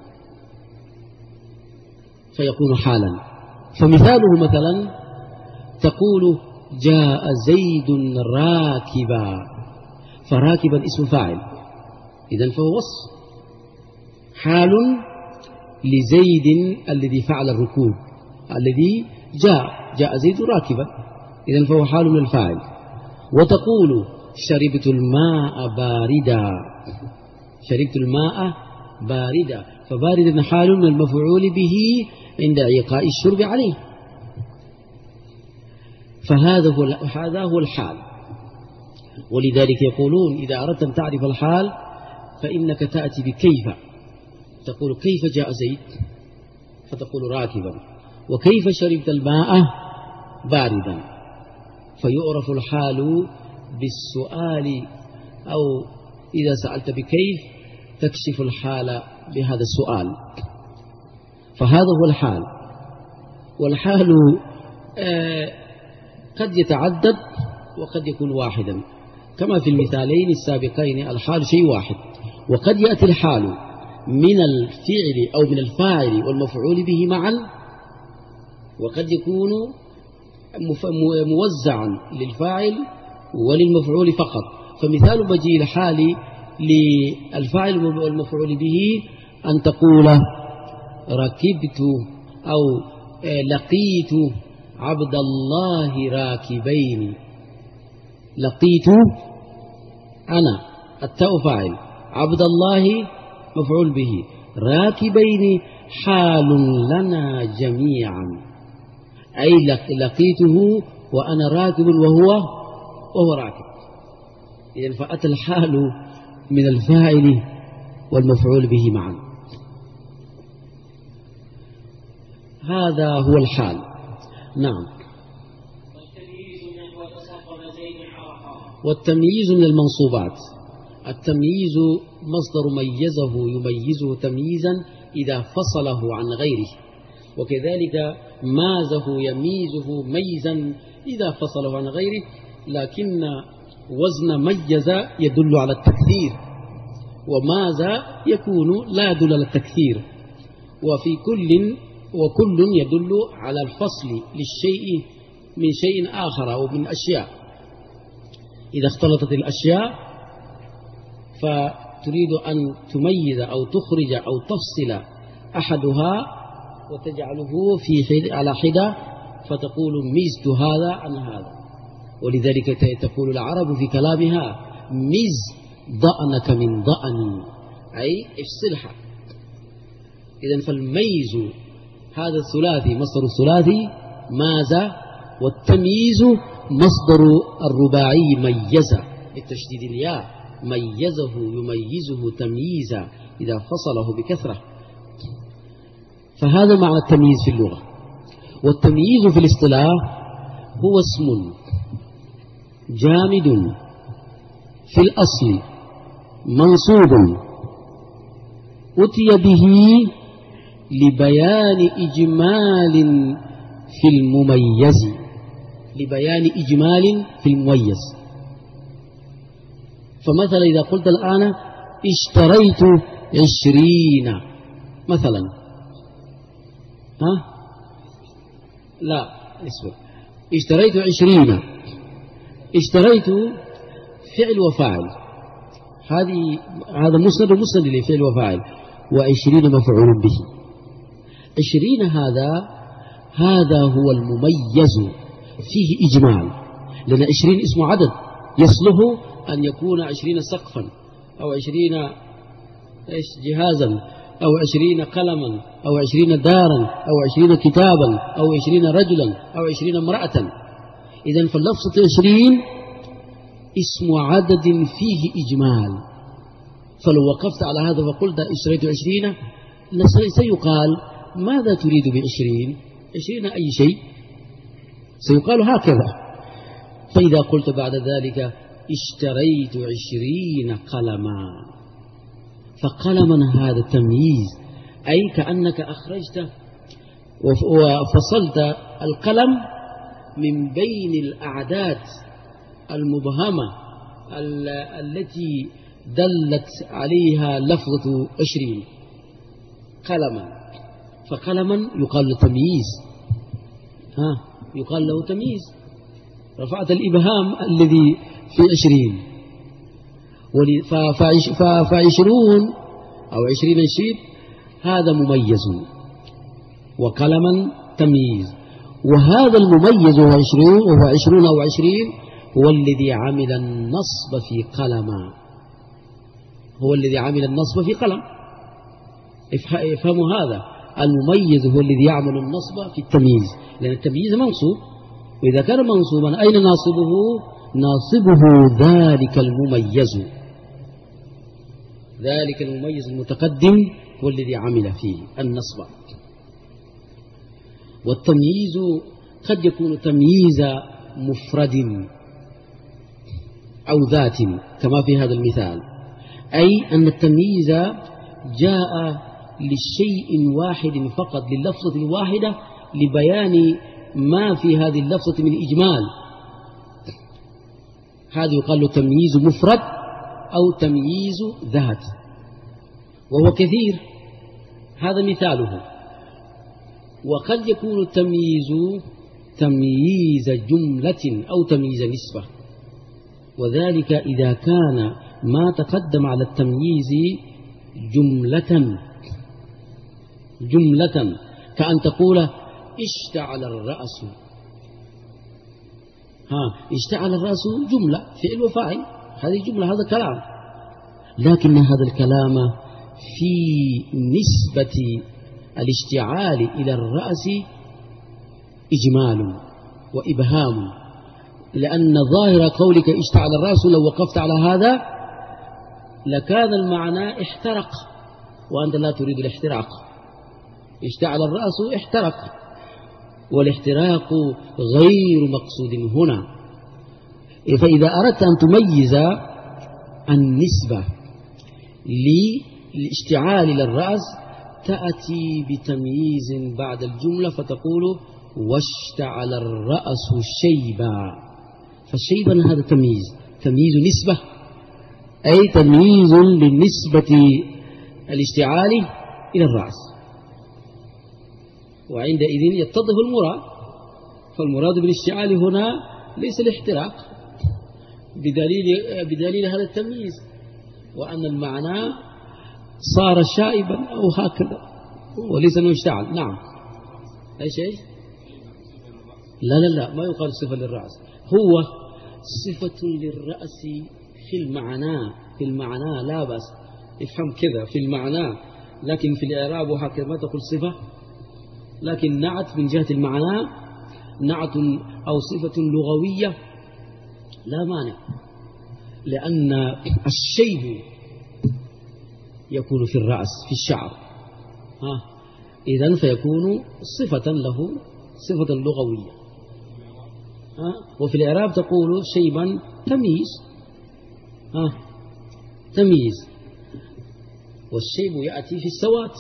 فيكون حالا. فمثاله مثلا تقول جاء زيد راكبا، فراكبا اسم فاعل، إذن فهو وصف حال لزيد الذي فعل الركوب، الذي جاء جاء زيد راكبا، إذن فهو حال من الفاعل. وتقول شربت الماء باردا، شربت الماء باردا، فباردا حال من المفعول به عند إيقاع الشرب عليه. فهذا هو هذا هو الحال. ولذلك يقولون إذا أردت أن تعرف الحال فإنك تأتي بكيف، تقول كيف جاء زيد فتقول راكبا، وكيف شربت الماء باردا، فيعرف الحال بالسؤال، أو إذا سألت بكيف تكشف الحال بهذا السؤال. فهذا هو الحال. والحال آه قد يتعدد وقد يكون واحدا، كما في المثالين السابقين الحال شيء واحد. وقد يأتي الحال من الفعل أو من الفاعل والمفعول به معا، وقد يكون موزعا للفاعل وللمفعول فقط. فمثال مجيء الحال للفاعل والمفعول به أن تقول ركبت أو لقيت عبد الله راكبين. لقيت أنا التاء فاعل، عبد الله مفعول به، راكبين حال لنا جميعا، أي لقيته وأنا راكب وهو وهو راكب. إذن فأتى الحال من الفاعل والمفعول به معا. هذا هو الحال. نعم. والتمييز من المنصوبات. التمييز مصدر ميزه يميزه تمييزا إذا فصله عن غيره، وكذلك مازه يميزه ميزا إذا فصله عن غيره، لكن وزن ميز يدل على التكثير، وماز يكون لا يدل على التكثير. وفي كل وكل يدل على الفصل للشيء من شيء آخر أو من أشياء. إذا اختلطت الأشياء فتريد أن تميز أو تخرج أو تفصل أحدها وتجعله في حد على حدة، فتقول ميزت هذا عن هذا. ولذلك تقول العرب في كلامها ميز ضأنك من ضأني، أي افصلها. إذن فالميز هذا الثلاثي مصدر الثلاثي ماز، والتمييز مصدر الرباعي ميز بالتشديد الياء، ميزه يميزه تمييزا إذا فصله بكثرة. فهذا معنى التمييز في اللغة. والتمييز في الاصطلاح هو اسم جامد في الأصل منصوب أتي به لبيان إجمال في المميز، لبيان إجمال في المميز. فمثلا إذا قلت الآن اشتريت عشرين مثلا، ها لا اسمع، اشتريت عشرين، اشتريت فعل وفاعل، هذه هذا مسند ومسند لفعل وفاعل، وعشرين مفعول به. عشرين هذا هذا هو المميز فيه إجمال، لأن عشرين اسم عدد يصلح أن يكون عشرين سقفا أو عشرين إيش جهازا أو عشرين قلما أو عشرين دارا أو عشرين كتابا أو عشرين رجلا أو عشرين امرأة. إذن فاللفظة عشرين اسم عدد فيه إجمال. فلو وقفت على هذا وقلت اشتريت عشرين سيقال ماذا تريد بعشرين؟ عشرين أي شيء، سيقال هكذا. فإذا قلت بعد ذلك اشتريت عشرين قلما، فقلما هذا التمييز، أي كأنك أخرجت وفصلت القلم من بين الأعداد المبهمة التي دلت عليها لفظة عشرين قلما. فقلما يقال له تمييز، ها يقال له تمييز، رفعت الإبهام الذي في عشرين. فعشرون أو عشرين شيب هذا مميز، وقلما تمييز. وهذا المميز هو عشرون وهو عشرون أو عشرين هو الذي عمل النصب في قلما، هو الذي عمل النصب في قلم. افهموا هذا، المميز هو الذي يعمل النصب في التمييز، لأن التمييز منصوب وإذا كان منصوبا أين ناصبه؟ ناصبه ذلك المميز، ذلك المميز المتقدم هو الذي عمل فيه النصب. والتمييز قد يكون تمييز مفرد أو ذات كما في هذا المثال، أي أن التمييز جاء لشيء واحد فقط، لللفظة الواحدة، لبيان ما في هذه اللفظة من إجمال. هذا يقال له تمييز مفرد أو تمييز ذات، وهو كثير، هذا مثاله. وقد يكون التمييز تمييز جملة أو تمييز نسبة، وذلك إذا كان ما تقدم على التمييز جملة جملة كأن تقول اشتعل الرأس. ها، اشتعل الرأس جملة فعل وفاعل، هذه جملة، هذا كلام، لكن هذا الكلام في نسبة الاشتعال إلى الرأس إجمال وإبهام، لأن ظاهر قولك اشتعل الرأس لو وقفت على هذا لكان المعنى احترق، وأنت لا تريد الاحتراق. اشتعل الرأس احترق، والاحتراق غير مقصود هنا. فإذا أردت أن تميز النسبة للاشتعال للرأس تأتي بتمييز بعد الجملة فتقول واشتعل الرأس شيبا، فالشيبا هذا تمييز، تمييز نسبة، أي تمييز للنسبة الاشتعال إلى الرأس، وعندئذ يتضح المراد. فالمراد بالاشتعال هنا ليس الاحتراق بدليل, بدليل هذا التمييز، وأن المعنى صار شائبا أو هكذا، وليس أنه اشتعل. نعم، أي شيء؟ لا لا لا، ما يقال صفة للرأس، هو صفة للرأس في المعنى، في المعنى لا بس افهم كذا، في المعنى، لكن في الإعراب وهكذا ما تقول صفة، لكن نعت من جهة المعنى، نعت أو صفة لغوية لا مانع، لأن الشيب يكون في الرأس في الشعر، ها، إذن فيكون صفة له، صفة لغوية. ها، وفي الإعراب تقول شيبا تمييز، ها، تمييز، والشيب يأتي في السوات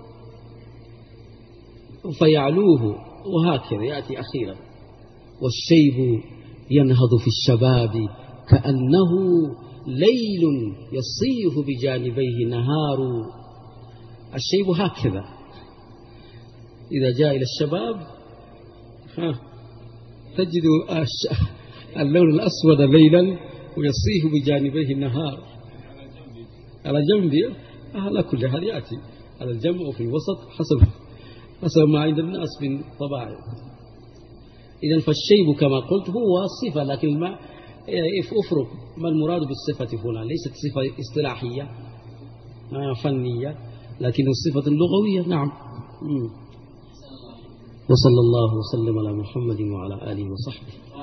فيعلوه وهكذا يأتي أخيرا. والشيب ينهض في الشباب كأنه ليل يصيف بجانبيه نهار. الشيب هكذا إذا جاء إلى الشباب ها تجد اللون الأسود ليلا ويصيف بجانبيه النهار. على جنبه على كل حال يأتي على الجنب وفي الوسط حسب حسب ما عند الناس من طباع. إذن فالشيب كما قلت هو صفة، لكن ما أفرق ما المراد بالصفة هنا، ليست صفة اصطلاحية فنية، لكن الصفة اللغوية. نعم. وصلى الله وسلم على محمد وعلى آله وصحبه.